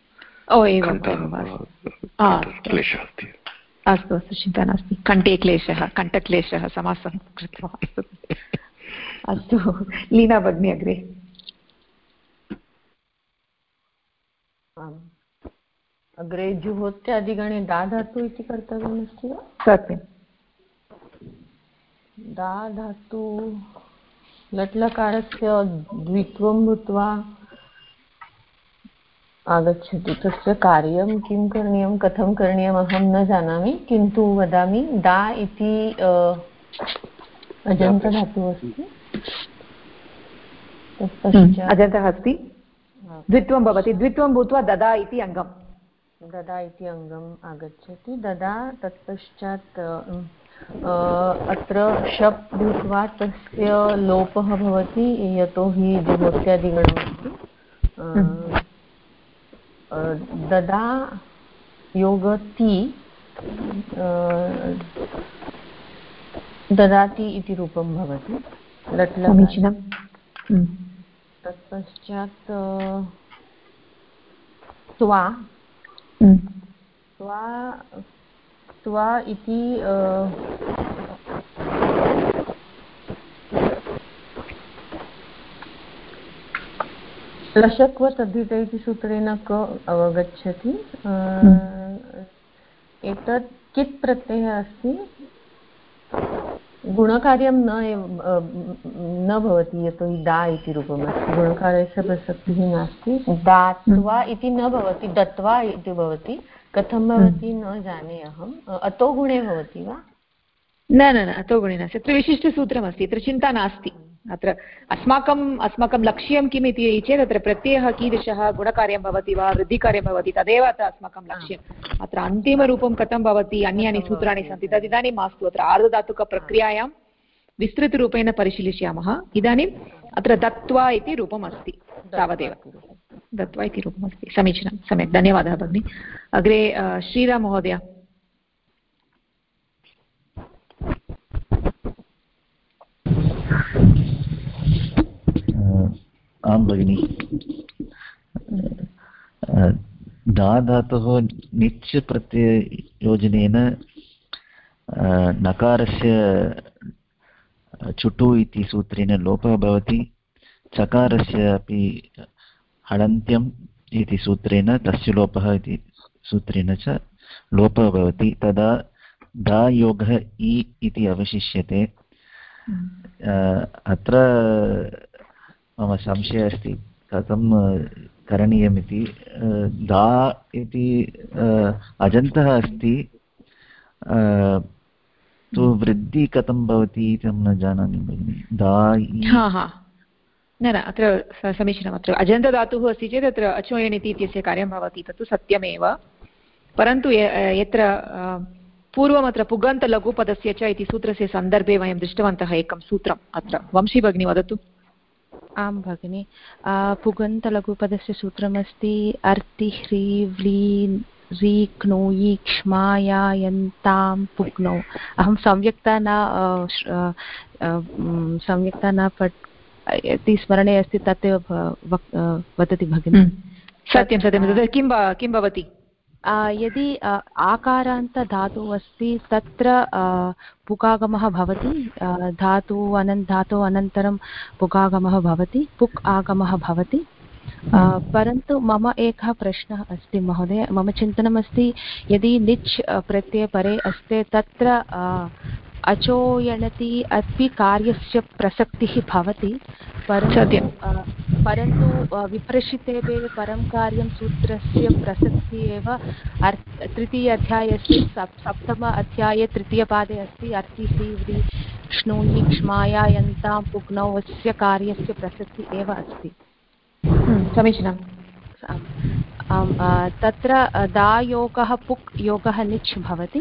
क्लेशः अस्ति अस्तु अस्तु चिन्ता नास्ति कण्ठे क्लेशः कण्ठक्लेशः समासं कृत्वा अस्तु लीना भगिनी अग्रे अग्रे जुहोत्यादिगणे दा धातु इति कर्तव्यमस्ति वा सत्यं दा धातु लट्लकारस्य द्वित्वं भूत्वा आगच्छति तस्य कार्यं किं करणीयं कथं करणीयम् अहं न जानामि किन्तु वदामि दा इति अजन्तधातुः अस्ति अजन्तः अस्ति द्वित्वं भवति द्वित्वं भूत्वा ददा इति अङ्गम् आगच्छति ददा तत्पश्चात् अत्र शप् भूत्वा तस्य लोपः भवति यतोहि जुहोत्यादिगणमस्ति ददा योगति ददाति इति रूपं भवति समीचीनं तत्पश्चात् त्वा इति लशक्व तद्धित इति सूत्रेण क अवगच्छति एतत् कित् प्रत्ययः अस्ति गुणकार्यं न भवति यतोहि दा इति रूपमस्ति गुणकार्यस्य प्रसक्तिः नास्ति दात्वा इति न भवति दत्वा इति भवति कथं भवति न जाने अहम् अतो गुणे भवति वा न अतो गुणे नास्ति अत्र विशिष्टसूत्रमस्ति अत्र चिन्ता नास्ति अत्र अस्माकं लक्ष्यं किम् इति चेत् अत्र प्रत्ययः कीदृशः गुणकार्यं भवति वा वृद्धिकार्यं भवति तदेव अत्र अस्माकं लक्ष्यम् अत्र अन्तिमरूपं कथं भवति अन्यानि सूत्राणि सन्ति तदिदानीं मास्तु अत्र आर्धधातुकप्रक्रियायां विस्तृतरूपेण परिशीलिष्यामः इदानीम् अत्र दत्त्वा इति रूपम् अस्ति तावदेव दत्त्वा इति रूपमस्ति समीचीनं सम्यक् धन्यवादः भगिनि अग्रे श्रीराम महोदय आं भगिनि दा धातुः निच् प्रत्ययोजनेन नकारस्य चुटु इति सूत्रेण लोपः भवति चकारस्य अपि हलन्त्यम् इति सूत्रेण तस्य लोपः इति सूत्रेण च लोपः भवति तदा दा योगः इ इति अवशिष्यते अत्र मम संशयः अस्ति कथं करणीयमिति दा इति अजन्तः अस्ति तु वृद्धि कथं भवति इति अहं न जानामि भगिनि दा न अत्र समीचीनम् अत्र अजन्तधातुः अस्ति चेत् अत्र अचोयनिति इत्यस्य कार्यं भवति तत्तु सत्यमेव परन्तु यत्र पूर्वम् अत्र पुगन्तलघुपदस्य च इति सूत्रस्य सन्दर्भे वयं दृष्टवन्तः एकं सूत्रम् अत्र वंशी भगिनी वदतु आं भगिनि पुगन्तलघुपदस्य सूत्रमस्ति अर्तिह्रीव्ली रीक्नोयि क्ष्मायायन्तां पुग्नौ अहं सम्यक्ता न इति स्मरणे अस्ति तदेव वदति भगिनि सत्यं सत्यं किं भवति यदि आकारान्तधातुः अस्ति तत्र पुकागमः भवति धातोः अनन्तरं पुकागमः भवति पुक् आगमः भवति परन्तु मम एकः प्रश्नः अस्ति महोदय मम चिन्तनमस्ति यदि निच् प्रत्यये परे अस्ति तत्र अचोयणति अपि कार्यस्य प्रसक्तिः भवति परन्तु विप्रशिते परं कार्यं सूत्रस्य प्रसक्तिः एव तृतीय अध्यायस्य सप्तम अध्याये तृतीयपादे अस्ति अर्तिह्रीव्री क्ष्णोयि क्ष्मायायन्तां पुग्नौ अस्य कार्यस्य प्रसक्तिः एव अस्ति समीचीनं तत्र दायोगः पुक् योगः निच् भवति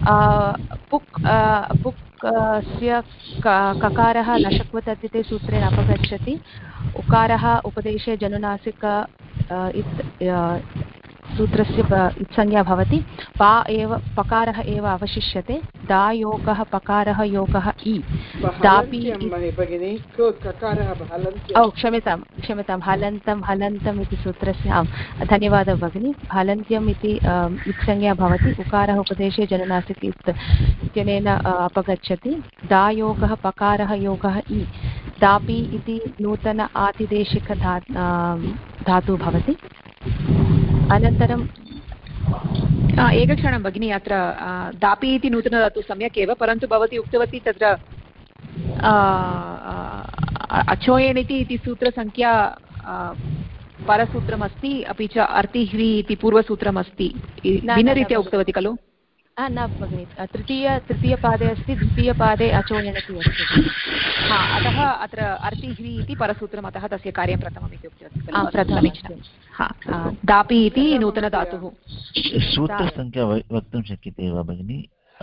पुक्स्य ककारः लशक्वतद्धिते सूत्रेण अपगच्छति उकारः उपदेशे जनुनासिक सूत्रस्य संज्ञा भवति पा एव पकारः एव अवशिष्यते दायोगः पकारः योगः इ दापि क्षम्यतां हलन्तम् इति सूत्रस्य आम् धन्यवादः भगिनी हलन्त्यम् इति संज्ञा भवति उकारः उपदेशे जननासिक इत्यनेन अपगच्छति दायोगः पकारः योगः इ दापि इति नूतन आतिदेशिक धातुः भवति अनन्तरम् एकक्षणं भगिनी अत्र दापि इति नूतनधातुः सम्यक् एव परन्तु भवती उक्तवती तत्र अचोयणिति इति सूत्रसङ्ख्या परसूत्रमस्ति अपि च अर्तिह्वी इति पूर्वसूत्रमस्ति भिन्नरीत्या उक्तवती खलु न भगिनि तृतीयपादे अस्ति द्वितीयपादे अचोयणति अस्ति अतः अत्र अर्तिह्वी इति परसूत्रम् अतः तस्य कार्यं प्रथमम् इति उक्तवती दापि इति नूतनधातुः सूत्रसङ्ख्या वक्तुं शक्यते वा भगिनि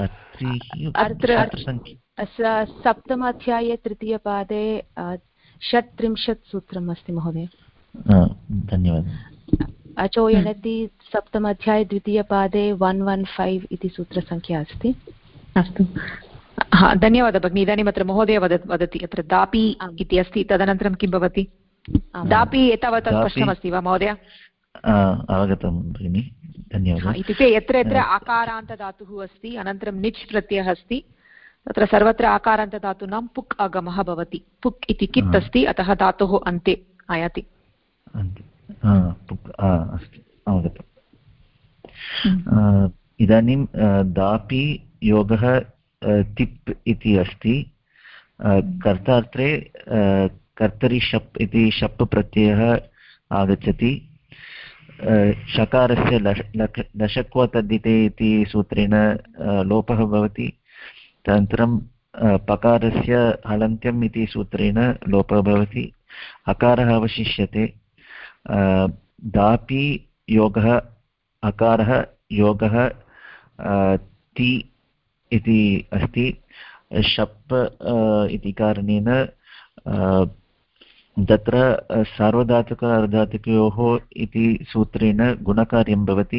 सप्तमाध्याये तृतीयपादे 36 सूत्रम् अस्ति महोदय धन्यवादः अचोयणति सप्तमाध्याये द्वितीयपादे 115 इति सूत्रसङ्ख्या अस्ति अस्तु धन्यवादः भगिनी इदानीम् अत्र महोदय वदति अत्र दापि इति अस्ति तदनन्तरं किं भवति दापि एतावत् स्पष्टमस्ति वा महोदय अवगतं भगिनि धन्यवादः इत्युक्ते यत्र यत्र आकारान्तधातुः अस्ति अनन्तरं निच् प्रत्ययः अस्ति तत्र सर्वत्र आकारान्तधातूनां पुक् आगमः भवति पुक् इति कित् अस्ति अतः धातोः अन्ते आयाति अस्तु अवगतम् इदानीं दापि योगः तिप् इति अस्ति कर्तार्थे कर्तरि शप् इति शप् प्रत्ययः आगच्छति शकारस्य लशक्व तद्धिते इति सूत्रेण लोपः भवति तदनन्तरं पकारस्य हलन्त्यम् इति सूत्रेण लोपः भवति अकारः अवशिष्यते दापि योगः अकारः योगः ति इति अस्ति शप् इति कारणेन तत्र सार्वधातुक अर्धातुकयोः इति सूत्रेण गुणकार्यं भवति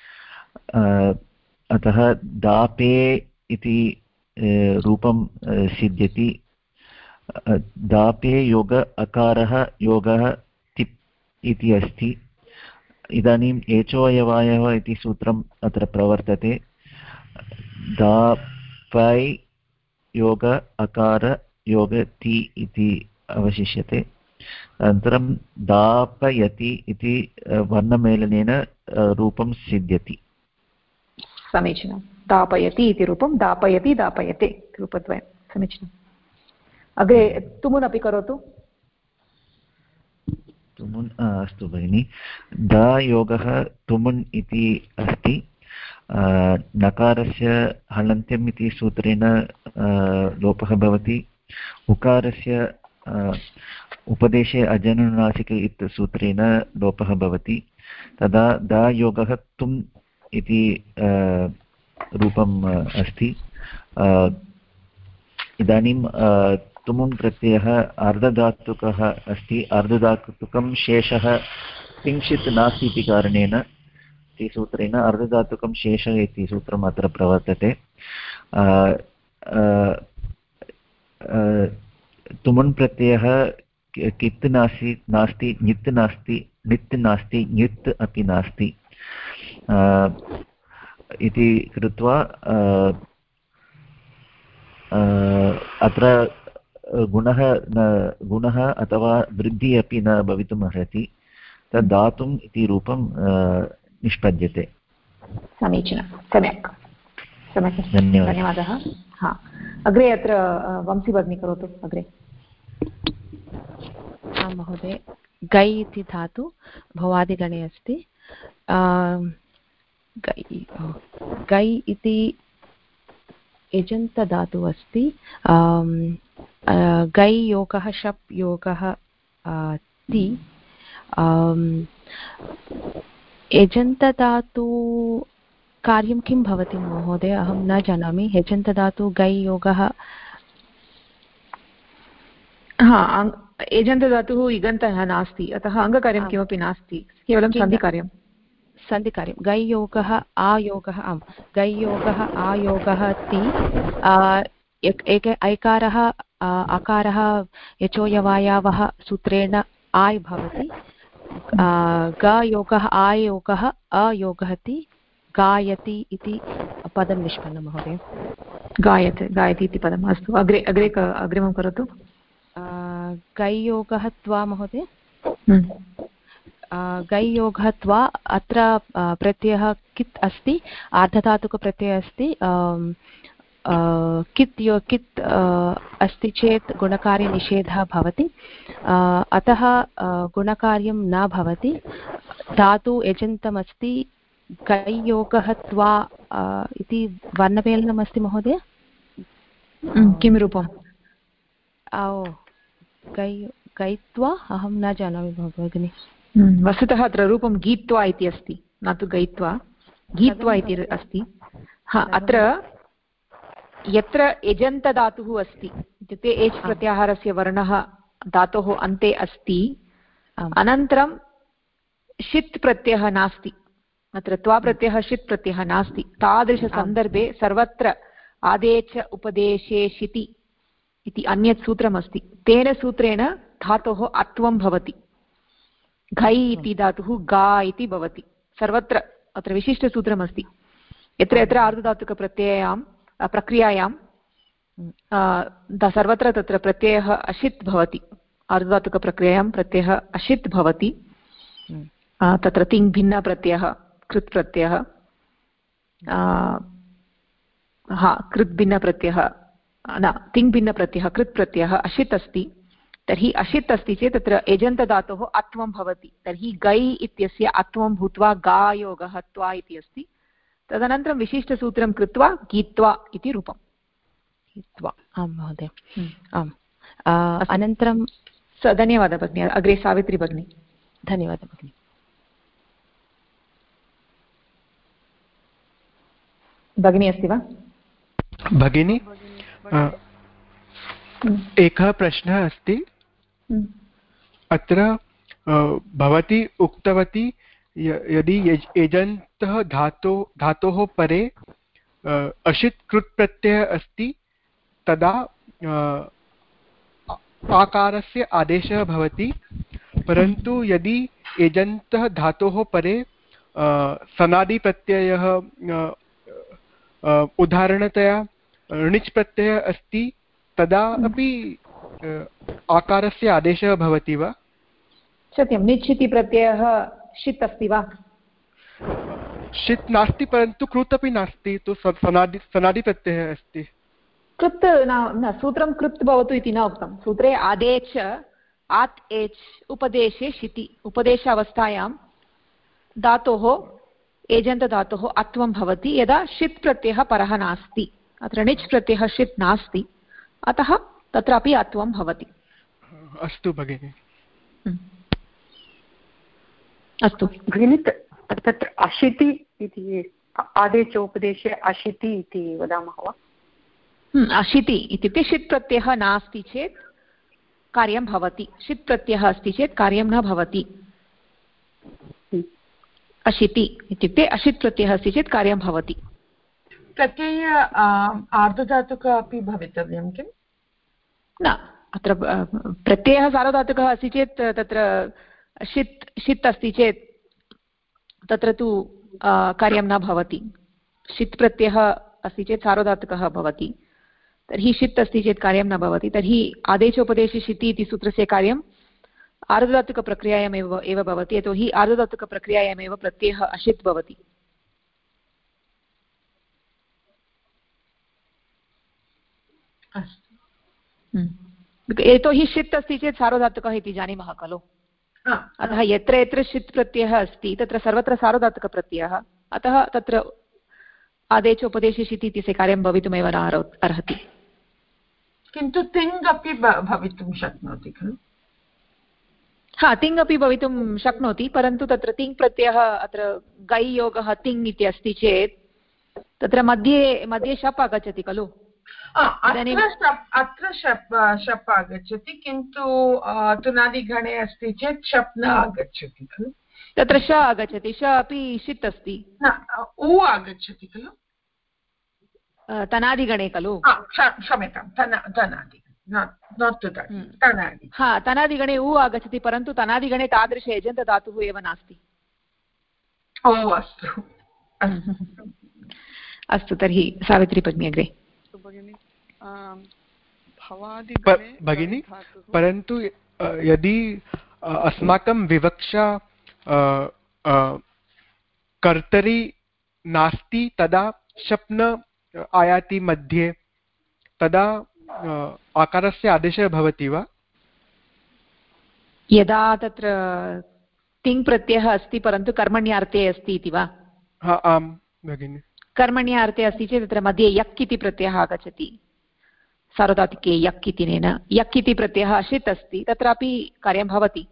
अतः दापे इति रूपं सिद्ध्यति दापे योग अकारः योगः तिप् इति अस्ति इदानीम् एचोऽयवायः इति सूत्रम् अत्र प्रवर्तते दापै योग अकार योग ति इति अवशिष्यते अनन्तरं दापयति इति वर्णमेलनेन रूपं सिद्ध्यति समीचीनं दापयति इति रूपं दापयति दापयते रूपद्वयं समीचीनम् अग्रे तुमुन् अपि करोतु तुमुन् अस्तु भगिनि दायोगः तुमुन् इति अस्ति नकारस्य हलन्त्यम् इति सूत्रेण लोपः भवति उकारस्य उपदेशे अजनुनासिक इति सूत्रेण लोपः भवति तदा दायोगः तुम् इति रूपम् अस्ति इदानीं तुमुन् प्रत्ययः अर्धधातुकः अस्ति अर्धधातुकं शेषः किञ्चित् नास्ति इति कारणेन इति सूत्रेण अर्धधातुकं शेषः इति सूत्रम् अत्र प्रवर्तते तुमुन् प्रत्ययः कित् नास्ति ञित् नास्ति णित् नास्ति ञित् अपि नास्ति इति कृत्वा अत्र गुणः अथवा वृद्धिः अपि न भवितुम् अर्हति तद् दातुम् इति रूपं निष्पद्यते समीचीनं सम्यक् सम्यक् धन्यवादः अग्रे अत्र वंशी भगिनी करोतु अग्रे आं महोदय गै इति धातु भवादिगणे अस्ति गै इति एजन्तधातुः अस्ति गै योगः शप् योगः ति एजन्तधातु कार्यं किं भवति महोदय अहं न जानामि एजन्तधातु गै योगः एजन्तधातुः इगन्तः नास्ति अतः अङ्गकार्यं किमपि नास्ति केवलं सन्धिकार्यं सन्धिकार्यं गैयोगः आयोगः आम् गैयोगः आयोगः ति ऐकारः अकारः यचोयवायावः सूत्रेण आय् भवति गयोगः आयोगः अयोगः ति गायति इति पदं निष्पन्नं महोदय गायति इति पदम् अस्तु अग्रिमं करोतु गैयोगः त्वा महोदय गैयोगः त्वा अत्र प्रत्ययः कित् अस्ति आर्धधातुकप्रत्ययः अस्ति कित् अस्ति चेत् गुणकार्यनिषेधः भवति अतः गुणकार्यं न भवति धातु यजन्तमस्ति गैयोगः त्वा इति वर्णमेलनमस्ति महोदय किं रूपम् गैत्वा अहं न जानामि भगिनि वस्तुतः अत्र रूपं गीत्वा इति अस्ति न तु गैत्वा गीत्वा इति अस्ति अत्र यत्र एजन्तधातुः अस्ति इत्युक्ते एच् प्रत्याहारस्य वर्णः धातोः अन्ते अस्ति अनन्तरं षित् प्रत्ययः नास्ति अत्र त्वा प्रत्ययः षित् प्रत्ययः नास्ति तादृशसन्दर्भे सर्वत्र आदेश उपदेशे शिति इति अन्यत् सूत्रमस्ति तेन सूत्रेण धातोः अत्वं भवति घै इति धातुः गा इति भवति सर्वत्र अत्र विशिष्टसूत्रमस्ति यत्र यत्र आर्धधातुकप्रत्ययां प्रक्रियायां सर्वत्र तत्र प्रत्ययः अशित् भवति आर्धधातुकप्रक्रियायां प्रत्ययः अशित् भवति तत्र तिङ् भिन्नप्रत्ययः कृत् प्रत्ययः कृत् भिन्नप्रत्ययः न तिङ् भिन्नप्रत्ययः कृत् प्रत्ययः अशित् अस्ति तर्हि अशित् अस्ति चेत् तत्र एजन्तधातोः अत्वं भवति तर्हि गै इत्यस्य अत्वं भूत्वा गायोगः त्वा इति अस्ति तदनन्तरं विशिष्टसूत्रं कृत्वा गीत्वा इति रूपम् गीत्वा आं महोदय आम् अनन्तरं धन्यवादः भगिनी अग्रे सावित्री भगिनी धन्यवादः भगिनी भगिनी अस्ति वा भगिनी एकः प्रश्नः अस्ति अत्र भवती उक्तवती यदि एजन्तः धातोः परे अशित् कृत् प्रत्ययः अस्ति तदा आकारस्य आदेशः भवति परन्तु यदि एजन्तः धातोः परे सनादिप्रत्ययः उदाहरणतया णिच् प्रत्ययः अस्ति तदा अपि आकारस्य आदेशः भवति वा सत्यं णिच् इति प्रत्ययः षित् अस्ति वा षित् नास्ति परन्तु कृत् अपि नास्ति तु सनादिप्रत्ययः अस्ति कृत् न सूत्रं कृत् भवतु इति न उक्तं सूत्रे आदेश आत् एच् उपदेशे शिति उपदेश अवस्थायां धातोः एजन्तधातोः अत्वं भवति यदा षित् प्रत्ययः परः नास्ति अत्र णिच् प्रत्ययः षित् नास्ति अतः तत्रापि अत्वं भवति अस्तु भगिनि अस्तु भगिनि तत्र अशिति इति आदेशोपदेशे अशिति इति वदामः वा अशिति इत्युक्ते षित् प्रत्ययः नास्ति चेत् कार्यं भवति षित् प्रत्ययः अस्ति चेत् कार्यं न भवति अशिति इत्युक्ते अशित् प्रत्ययः अस्ति चेत् कार्यं भवति प्रत्यय आर्धधातुकः अपि भवितव्यं किम् न अत्र प्रत्ययः सार्वधातुकः अस्ति चेत् तत्र षित् अस्ति चेत् तत्र तु कार्यं न भवति षित् प्रत्ययः अस्ति चेत् सार्वधातुकः भवति तर्हि षित् अस्ति चेत् कार्यं न भवति तर्हि आदेशोपदेशे शिति इति सूत्रस्य कार्यम् आर्धधातुकप्रक्रियायामेव एव भवति यतोहि आर्धधातुकप्रक्रियायामेव प्रत्ययः अशित् भवति यतोहि षित् अस्ति चेत् सार्वधातुकः इति जानीमः खलु अतः यत्र यत्र षित् प्रत्ययः अस्ति तत्र सर्वत्र सार्वधातुकप्रत्ययः अतः तत्र आदेशोपदेशे शिति इत्यस्य कार्यं भवितुमेव न अर्हति किन्तु तिङ् अपि भवितुं शक्नोति खलु तिङ् अपि भवितुं शक्नोति परन्तु तत्र तिङ् प्रत्ययः अत्र गै योगः तिङ् इति अस्ति चेत् तत्र मध्ये शप् आगच्छति खलु अत्र शप् आगच्छति किन्तु तुनादिगणे अस्ति चेत् शप् न आगच्छति खलु तत्र श आगच्छति, श अपि षित् अस्ति, उ आगच्छति खलु, तनादिगणे खलु, क्षम्यतां तनादि, हा तनादिगणे उ आगच्छति, परन्तु तनादिगणे तादृश एजन्तधातुः एव नास्ति। ओ अस्तु अस्तु, तर्हि सावित्री भगिनी अग्रे। भगिनी, परन्तु यदि अस्माकं विवक्षा कर्तरि नास्ति तदा शप् न आयाति मध्ये, तदा आकारस्य आदेशः भवति वा? यदा तत्र तिङ् प्रत्ययः अस्ति परन्तु कर्मण्यार्थे अस्ति इति वा? आम् भगिनि। कर्मण्यार्थे अस्ति चेत् तत्र मध्ये यक् इति प्रत्ययः आगच्छति, सार्वधातुके यक् इत्यनेन। यक् इति प्रत्ययः षित् अस्ति, तत्रापि कार्यं भवति।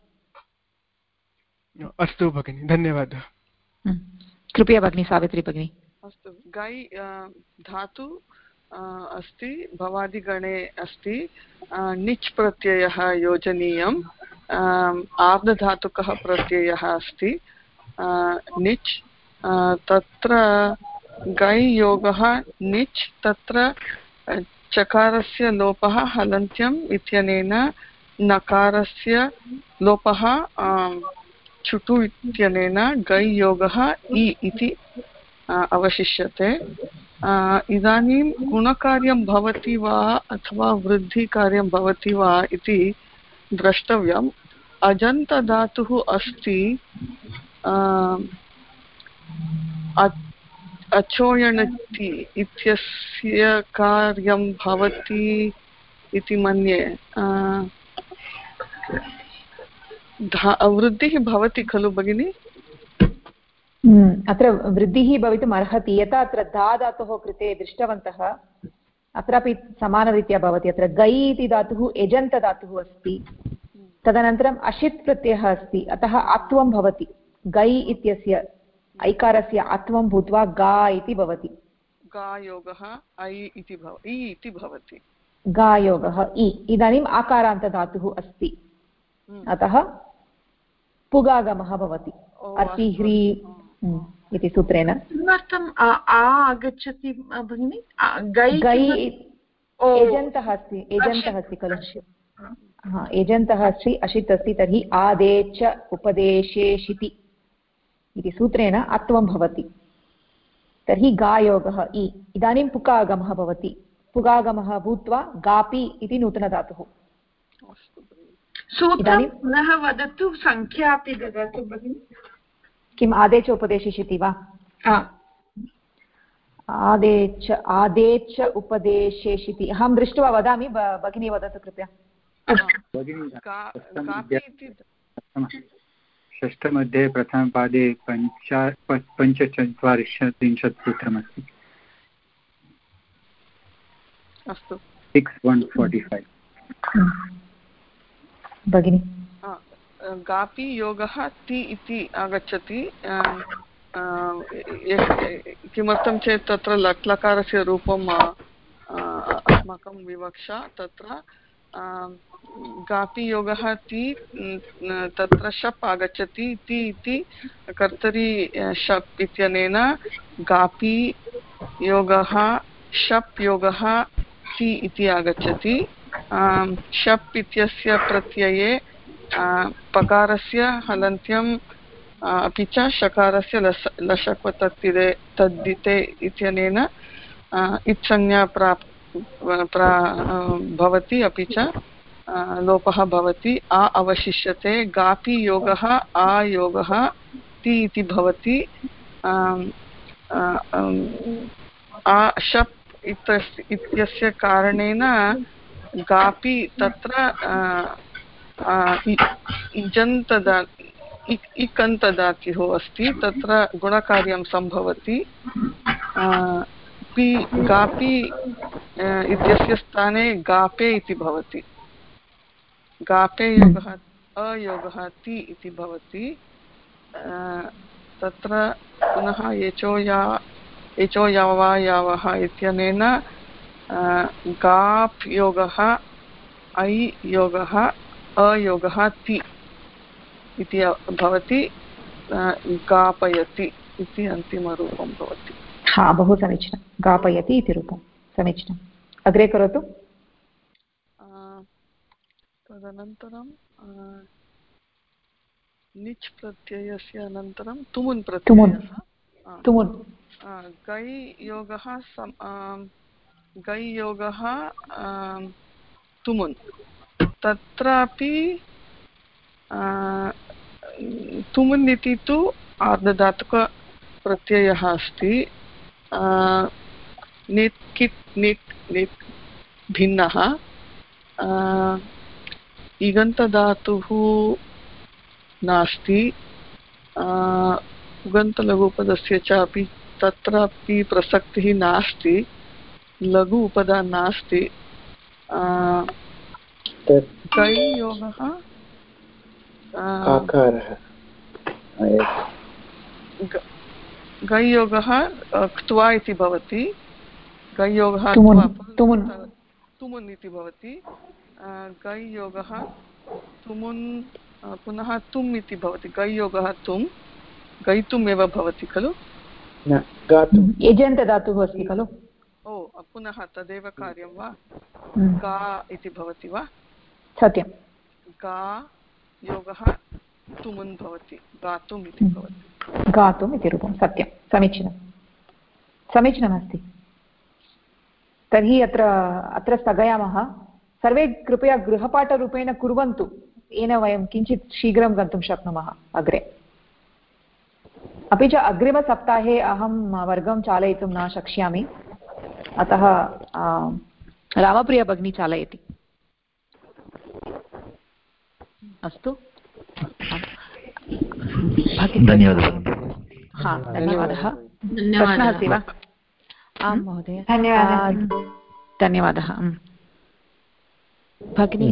अस्तु भगिनि, धन्यवादः। कृपया भगिनी सावित्री भगिनी। अस्तु, गै धातु अस्ति, भवादिगणे अस्ति, निच् प्रत्ययः योजनीयम्, आर्धधातुकः प्रत्ययः अस्ति निच्, तत्र गै योगः निच्, तत्र चकारस्य लोपः हलन्त्यम् इत्यनेन नकारस्य लोपः छुटु इत्यनेन गै योगः इ इति अवशिष्यते। इदानीं गुणकार्यं भवति वा अथवा वृद्धिकार्यं भवति वा इति द्रष्टव्यम्। अजन्तधातुः अस्ति, अचोयणति इत्यस्य कार्यं भवति इति मन्ये। वृद्धिः भवति खलु भगिनि? अत्र वृद्धिः भवितुम् अर्हति। यथा अत्र धा धातोः कृते दृष्टवन्तः, अत्रापि समानरीत्या भवति। अत्र गै इति धातुः एजन्तधातुः अस्ति, तदनन्तरम् अशित् प्रत्ययः अस्ति, अतः अत्वं भवति। गै इत्यस्य ऐकारस्य अत्वं भूत्वा गा इति भवति। गायोगः ऐ इति भवति। गायोगः इ। इदानीम् आकारान्तधातुः अस्ति, अतः पुगागमः भवति। अर्ति ह्री इति सूत्रेण। किमर्थम् आगच्छति भगिनि? गै एजन्तः अस्ति खलु। एजन्तः अस्ति, अशित् अस्ति, तर्हि आदेच उपदेशेषिति इति सूत्रेण अत्वं भवति। तर्हि गायोगः इ। इदानीं पुकागमः भवति। पुगागमः भूत्वा गापि इति नूतनधातुः। सूत्रं पुनः वदतु, संख्या अपि ददातु भगिनि। किम् आदेच उपदेशेषिति वा? आदेच उपदेशेषिति अहं दृष्ट्वा वदामि, भगिनी वदतु कृपया। षष्ठमध्ये प्रथमपादे पञ्चचत्वारिंशत् सूत्रमस्ति। अस्तु, 6145 भगिनि। गापि योगः ति इति आगच्छति। किमर्थं चेत् तत्र लट् लकारस्य रूपम् अस्माकं विवक्षा। तत्र गापि योगः ति, तत्र शप् आगच्छति। ति इति कर्तरि शप् इत्यनेन गापि योगः शप् योगः ति इति आगच्छति। शप् इत्यस्य प्रत्यये पकारस्य हलन्त्यम् अपि च शकारस्य लशक्व तद्दिते इत्यनेन इत्संज्ञा भवति, अपि च लोपः भवति। आ अवशिष्यते। गापि योगः आ योगः ति इति भवति। आ शप् इत्यस्य कारणेन गापि तत्र इकन्तदातुः अस्ति, तत्र गुणकार्यं सम्भवति। गापि इत्यस्य स्थाने गापे इति भवति। गापे योगः अयोगः ति इति भवति। तत्र पुनः एचो यावा यावः इत्यनेन गाप् योगः ऐ योगः अयोगः ति इति भवति। गापयति इति अन्तिमरूपं भवति। हा, बहु समीचीनं, गापयति इति रूपं समीचीनम्। अग्रे करोतु। तदनन्तरं निच् प्रत्ययस्य अनन्तरं तुमुन् प्रत्ययः। गै योगः तुमुन्, तत्रापि तुमुन् इति तु आर्धधातुकप्रत्ययः अस्ति। नित् कित् निट् निट् भिन्नः। इगन्तधातुः नास्ति, उगन्तलघुपदस्य च अपि तत्रापि प्रसक्तिः नास्ति, लघु उपदा नास्ति। गैयोगः गैयोगः क्त्वा इति भवति, गैयोगः तुमुन् इति भवति। गैयोगः तुमुन् पुनः तुम् इति भवति। गैयोगः तुम्, गैतुम् एव भवति खलु, एजन्तधातुः अस्ति खलु। ओ पुनः तदेव कार्यं वा? गा इति भवति वा? सत्यं, गा योगः तुमुन् भवति, गातुम् इति भवति। गातुम् इति रूपं, सत्यं, समीचीनं, समीचीनमस्ति। तर्हि अत्र स्थगयामः। सर्वे कृपया गृहपाठरूपेण कुर्वन्तु, येन वयं किञ्चित् शीघ्रं गन्तुं शक्नुमः अग्रे। अपि च अग्रिमसप्ताहे अहं वर्गं चालयितुं न शक्ष्यामि, अतः रामप्रिया भगिनी चालयति। अस्तु, धन्यवादः। हा, धन्यवादः। प्रश्नः अस्ति वा? आं महोदय, धन्यवादः भगिनी।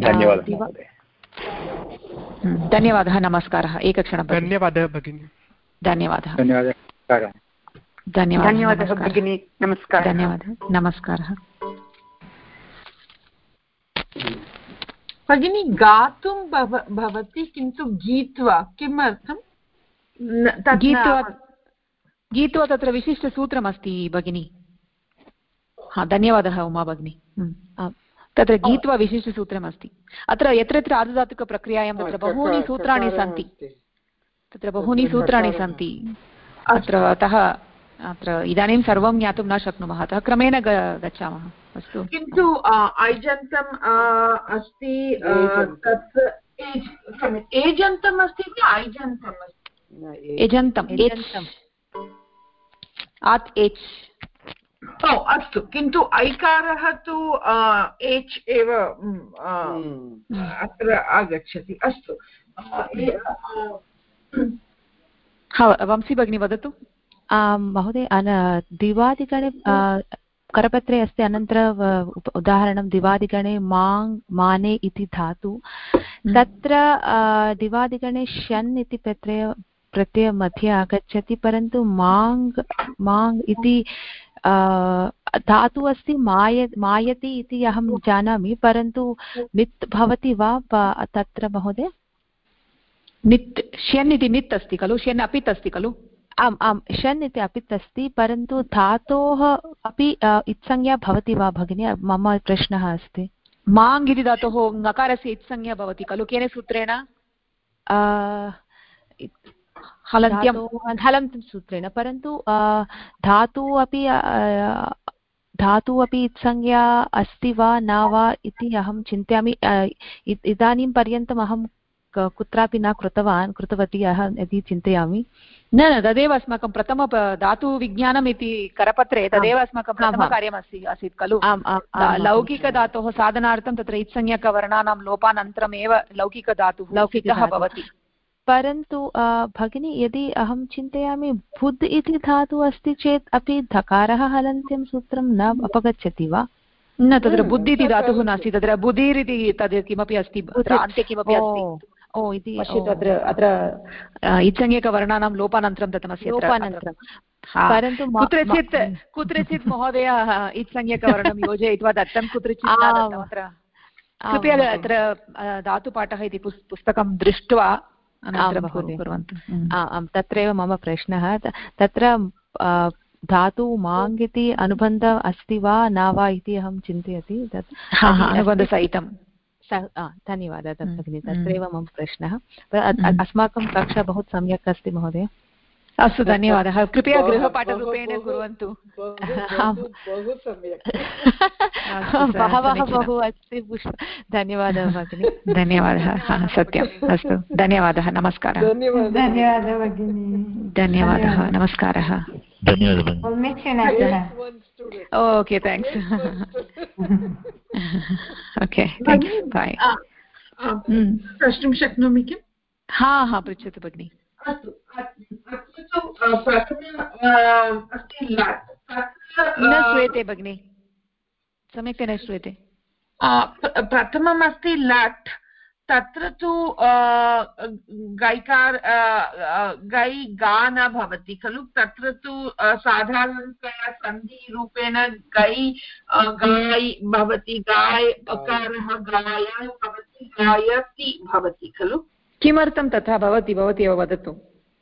धन्यवादः, नमस्कारः। एकक्षणं। धन्यवादः भगिनी। धन्यवादः। धन्यवादः भगिनी, नमस्कारः। धन्यवादः, नमस्कारः। भगिनी, गातुं भवति किन्तु गीत्वा किमर्थं? गीत्वा तत्र विशिष्टसूत्रमस्ति भगिनी। हा, धन्यवादः उमा भगिनी। तत्र गीत्वा विशिष्टसूत्रमस्ति। अत्र यत्र आर्धधातुकप्रक्रियायां तत्र बहूनि सूत्राणि सन्ति, अतः अत्र इदानीं सर्वं ज्ञातुं न शक्नुमः, अतः क्रमेण गच्छामः। अस्तु, किन्तु ऐजन्तम् अस्ति, एजन्तम् अस्ति कि ऐजन्तम् अस्ति? एजन्तम्, आत् एच्। ओ अस्तु, किन्तु ऐकारः तु एच् एव अत्र आगच्छति। अस्तु, वंशी भगिनी वदतु। महोदय, दिवादिगणे करपत्रे अस्ति, अनन्तरं उदाहरणं दिवादिगणे माङ् माने इति धातु, तत्र दिवादिगणे शन् इति प्रत्यय मध्ये आगच्छति, परन्तु माङ् इति धातु अस्ति, मायति इति अहं जानामि, परन्तु नित् भवति वा तत्र महोदय? नित्, शन् इति नित् अस्ति खलु, शन् अपित् अस्ति खलु? आम् आम्, शन् इति अपित् अस्ति, परन्तु धातोः अपि इत्संज्ञा भवति वा भगिनी? मम प्रश्नः अस्ति। माङ् इति धातोः ङकारस्य इत्संज्ञा भवति खलु, केन सूत्रेण? हलन्त्यं सूत्रेण, परन्तु धातु अपि इत्संज्ञा अस्ति वा न वा इति अहं चिन्तयामि। इदानीं पर्यन्तम् अहं कुत्रापि न कृतवती यदि चिन्तयामि। न, तदेव अस्माकं प्रथम धातुविज्ञानम् इति करपत्रे तदेव अस्माकं प्रथमकार्यम् आसीत् खलु। लौकिकधातोः साधनार्थं तत्र इत्संज्ञकवर्णानां लोपानन्तरमेव लौकिकधातुः भवति। परन्तु भगिनी, यदि अहं चिन्तयामि बुद् इति धातुः अस्ति चेत् अपि धकारः हलन्त्यं सूत्रं न अपगच्छति वा? न, तत्र बुद्धि इति धातुः नास्ति, तत्र बुधिर् इति तद् किमपि अस्ति, अन्ते किमपि अस्ति। पश्यतु, अत्र इत्संज्ञकवर्णानां लोपानन्तरं दत्तमस्ति। परन्तु कुत्रचित् महोदय इत्संज्ञकवर्णं योजयित्वा दत्तं, कुत्रचित् न दत्तम्। अत्र कृपया अत्र धातुपाठः इति पुस्तकं दृष्ट्वा कुर्वन्तु। तत्रैव मम प्रश्नः तत्र धातु माङ् इति अनुबन्ध अस्ति वा न वा इति अहं चिन्तयति तत् अनुबन्धसहितं धन्यवादः भगिनि तत्रैव मम प्रश्नः अस्माकं कक्षा बहु सम्यक् अस्ति महोदय अस्तु धन्यवादः कृपया गृहपाठरूपेण कुर्वन्तु बहु सम्यक् बहवः बहु अस्ति धन्यवादः भगिनि धन्यवादः सत्यम् अस्तु धन्यवादः नमस्कारः धन्यवादः भगिनि धन्यवादः नमस्कारः धन्यवादः okay thanks okay thanks bye प्रष्टुं शक्नोमि किम् हा पृच्छतु भगिनि अस्तु अत्र तु प्रथमम् अस्ति लट् न श्रूयते भगिनि सम्यक् न श्रूयते प्रथमम् अस्ति लट् तत्र तु गैकार गै गा न भवति खलु तत्र तु साधारणतया सन्धिरूपेण गै गाय् भवति गाय् अकारः गाय भवति गायति भवति खलु किमर्थं तथा भवति भवती एव वदतु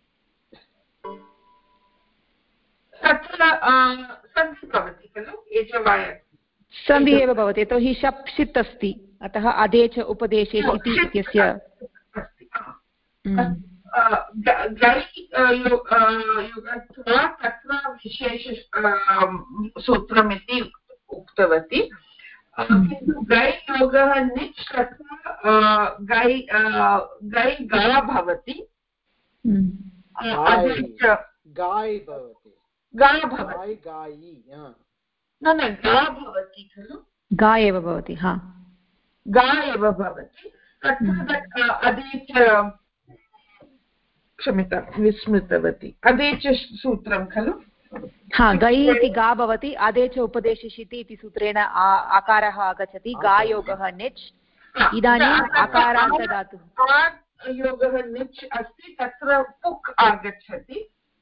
तत्र सन्धिः भवति खलु एजवाय सन्धिः एव भवति यतोहि शप् षित् अस्ति अतः अधे च उपदेशे इति इत्यस्य गै योगत्वा तत्र विशेष सूत्रमिति उक्तवती किन्तु गै योगः निच् तत्र गै गा भवति न गा भवति खलु गा एव भवति हा गा एव भवति तत्र अधे च क्षम्यतां विस्मृतवती अधे च सूत्रं खलु हा गै इति गा भवति अधे च उपदेशिषिति इति सूत्रेण आकारः आगच्छति गायोगः निच् इदानीम् अकारान्त धातुः योगः निच् अस्ति तत्र पुक् आगच्छति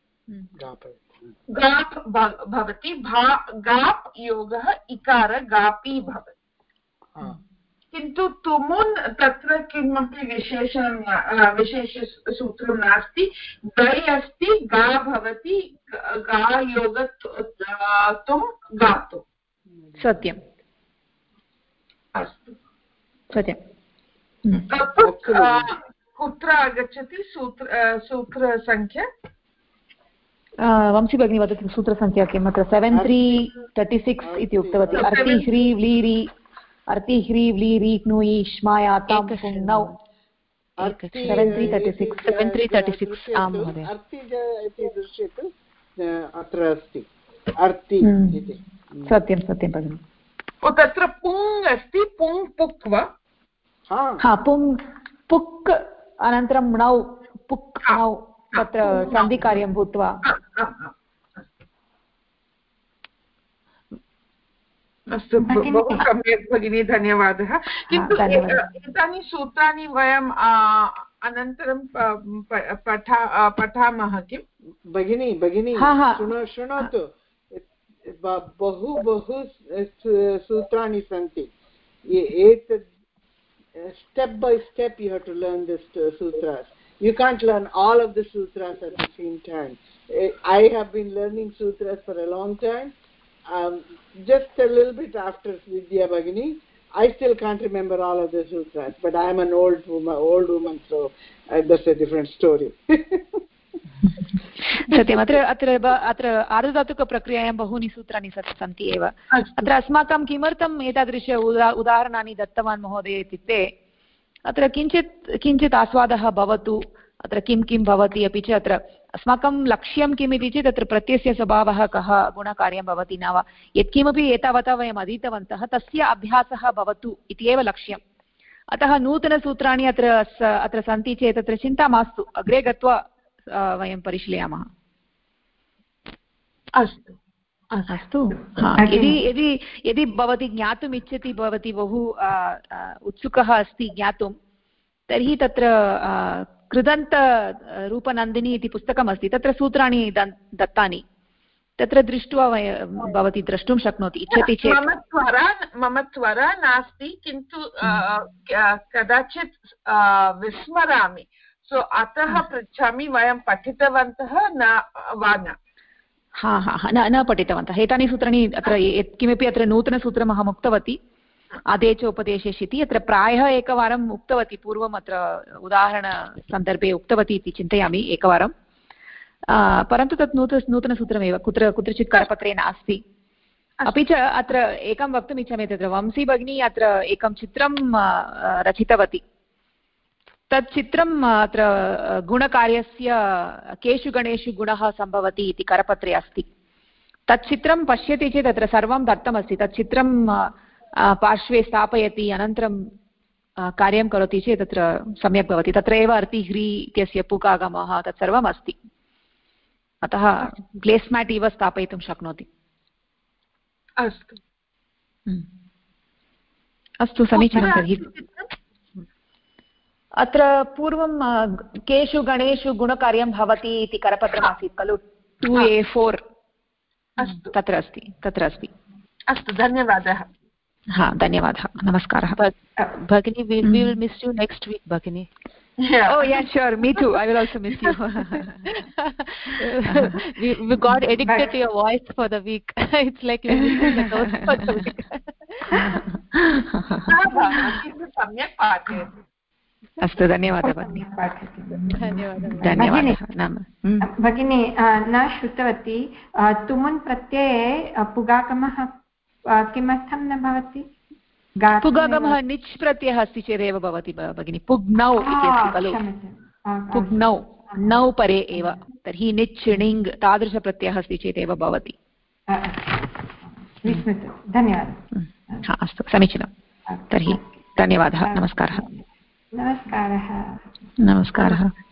गाप् भवति गाप् योगः इकार गापि भवति किन्तु तुमुन् तत्र किमपि विशेषसूत्रं नास्ति गै अस्ति गा भवति गा योग तुं गातु सत्यम् अस्तु सत्यं कुत्र आगच्छति सूत्रसङ्ख्या वंशी भगिनी वदतु सूत्रसङ्ख्या किम् अत्र 7336 इति उक्तवती अर्ति ह्री व्लीरि अर्ति ह्री व्लीरि क्नुयि श्माया तां पुङ्नौ 7336 आं महोदय अर्ति इति दृश्यते अत्र अस्ति अर्ति इति सत्यं सत्यं भगिनि तत्र पुङ् अस्ति पुङ् पुक् वा हा पुङ् पुक् अनन्तरं णौ पुक् णौ तत्र सन्धिकार्यं भूत्वा अस्तु बहु सम्यक् भगिनी धन्यवादः किन्तु एतानि सूत्राणि वयम् अनन्तरं पठामः किं भगिनी शृणोतु बहु सूत्राणि सन्ति एतत् step by step you have to learn this sutras. You can't learn all of the sutras at the same time. I have been learning sutras for a long time. Just a little bit after Vidya Bhagini, I still can't remember all of the sutras, but I am an old woman, so that's a different story. सत्यम् अत्र आर्धधातुकप्रक्रियायां बहूनि सूत्राणि सन्ति एव अत्र अस्माकं किमर्थम् एतादृश उदाहरणानि दत्तवान् महोदय इत्युक्ते अत्र किञ्चित् आस्वादः भवतु अत्र किं किं भवति अपि च अत्र अस्माकं लक्ष्यं किम् इति चेत् अत्र प्रत्ययस्य स्वभावः कः गुणकार्यं भवति न वा यत्किमपि एतावता वयम् अधीतवन्तः तस्य अभ्यासः भवतु इति एव लक्ष्यम् अतः नूतनसूत्राणि अत्र सन्ति चेत् अत्र चिन्ता मास्तु अग्रे गत्वा वयं परिशीलयामः अस्तु अस्तु यदि भवती ज्ञातुम् इच्छति भवती बहु उत्सुकः अस्ति ज्ञातुं तर्हि तत्र कृदन्तरूपनन्दिनी इति पुस्तकमस्ति तत्र सूत्राणि दत्तानि तत्र दृष्ट्वा भवती द्रष्टुं शक्नोति इच्छति चेत् मम त्वरा नास्ति किन्तु कदाचित् विस्मरामि सो अतः पृच्छामि वयं पठितवन्तः न वा न? न पठितवन्तः एतानि सूत्राणि अत्र यत्किमपि अत्र नूतनसूत्रम् अहम् उक्तवती आदेश उपदेशेषु इति अत्र प्रायः एकवारम् उक्तवती पूर्वम् अत्र उदाहरणसन्दर्भे उक्तवती इति चिन्तयामि एकवारं परन्तु तत् नूतनसूत्रमेव कुत्रचित् करपत्रे नास्ति अपि च अत्र एकं वक्तुम् इच्छामि तत्र वंशी भगिनी अत्र एकं चित्रं रचितवती तत् चित्रम् अत्र गुणकार्यस्य केषु गणेषु गुणः सम्भवति इति करपत्रे अस्ति तत् चित्रं पश्यति चेत् अत्र सर्वं दत्तमस्ति तत् चित्रं पार्श्वे स्थापयति अनन्तरं कार्यं करोति चेत् तत्र सम्यक् भवति तत्र एव अर्तिह्री इत्यस्य पुकागमः तत् सर्वम् अस्ति अतः प्लेस्मेट् इव स्थापयितुं शक्नोति अस्तु अस्तु समीचीनं तर्हि अत्र पूर्वं केषु गणेषु गुणकार्यं भवति इति करपत्रमासीत् खलु 2A4 अस्तु तत्र अस्ति अस्तु धन्यवादः धन्यवादः नमस्कारः भगिनी we will miss you next week Bhagini. Oh yeah, sure, me too, I will also miss you. we got addicted to your voice for the week. It's like we're missing the notes for the week. सम्यक् पाठयति अस्तु धन्यवादः भगिनी धन्यवादः भगिनी न श्रुतवती तुमुन् प्रत्यये पुगागमः किमर्थं न भवति पुगागमः निच् प्रत्ययः अस्ति चेदेव भवति भगिनी पुग्नौ इति अस्ति खलु पुग्नौ नौ परे एव तर्हि निच् णिङ् तादृशप्रत्ययः अस्ति चेदेव भवति धन्यवादः अस्तु समीचीनं तर्हि धन्यवादः नमस्कारः नमस्कारः नमस्कारः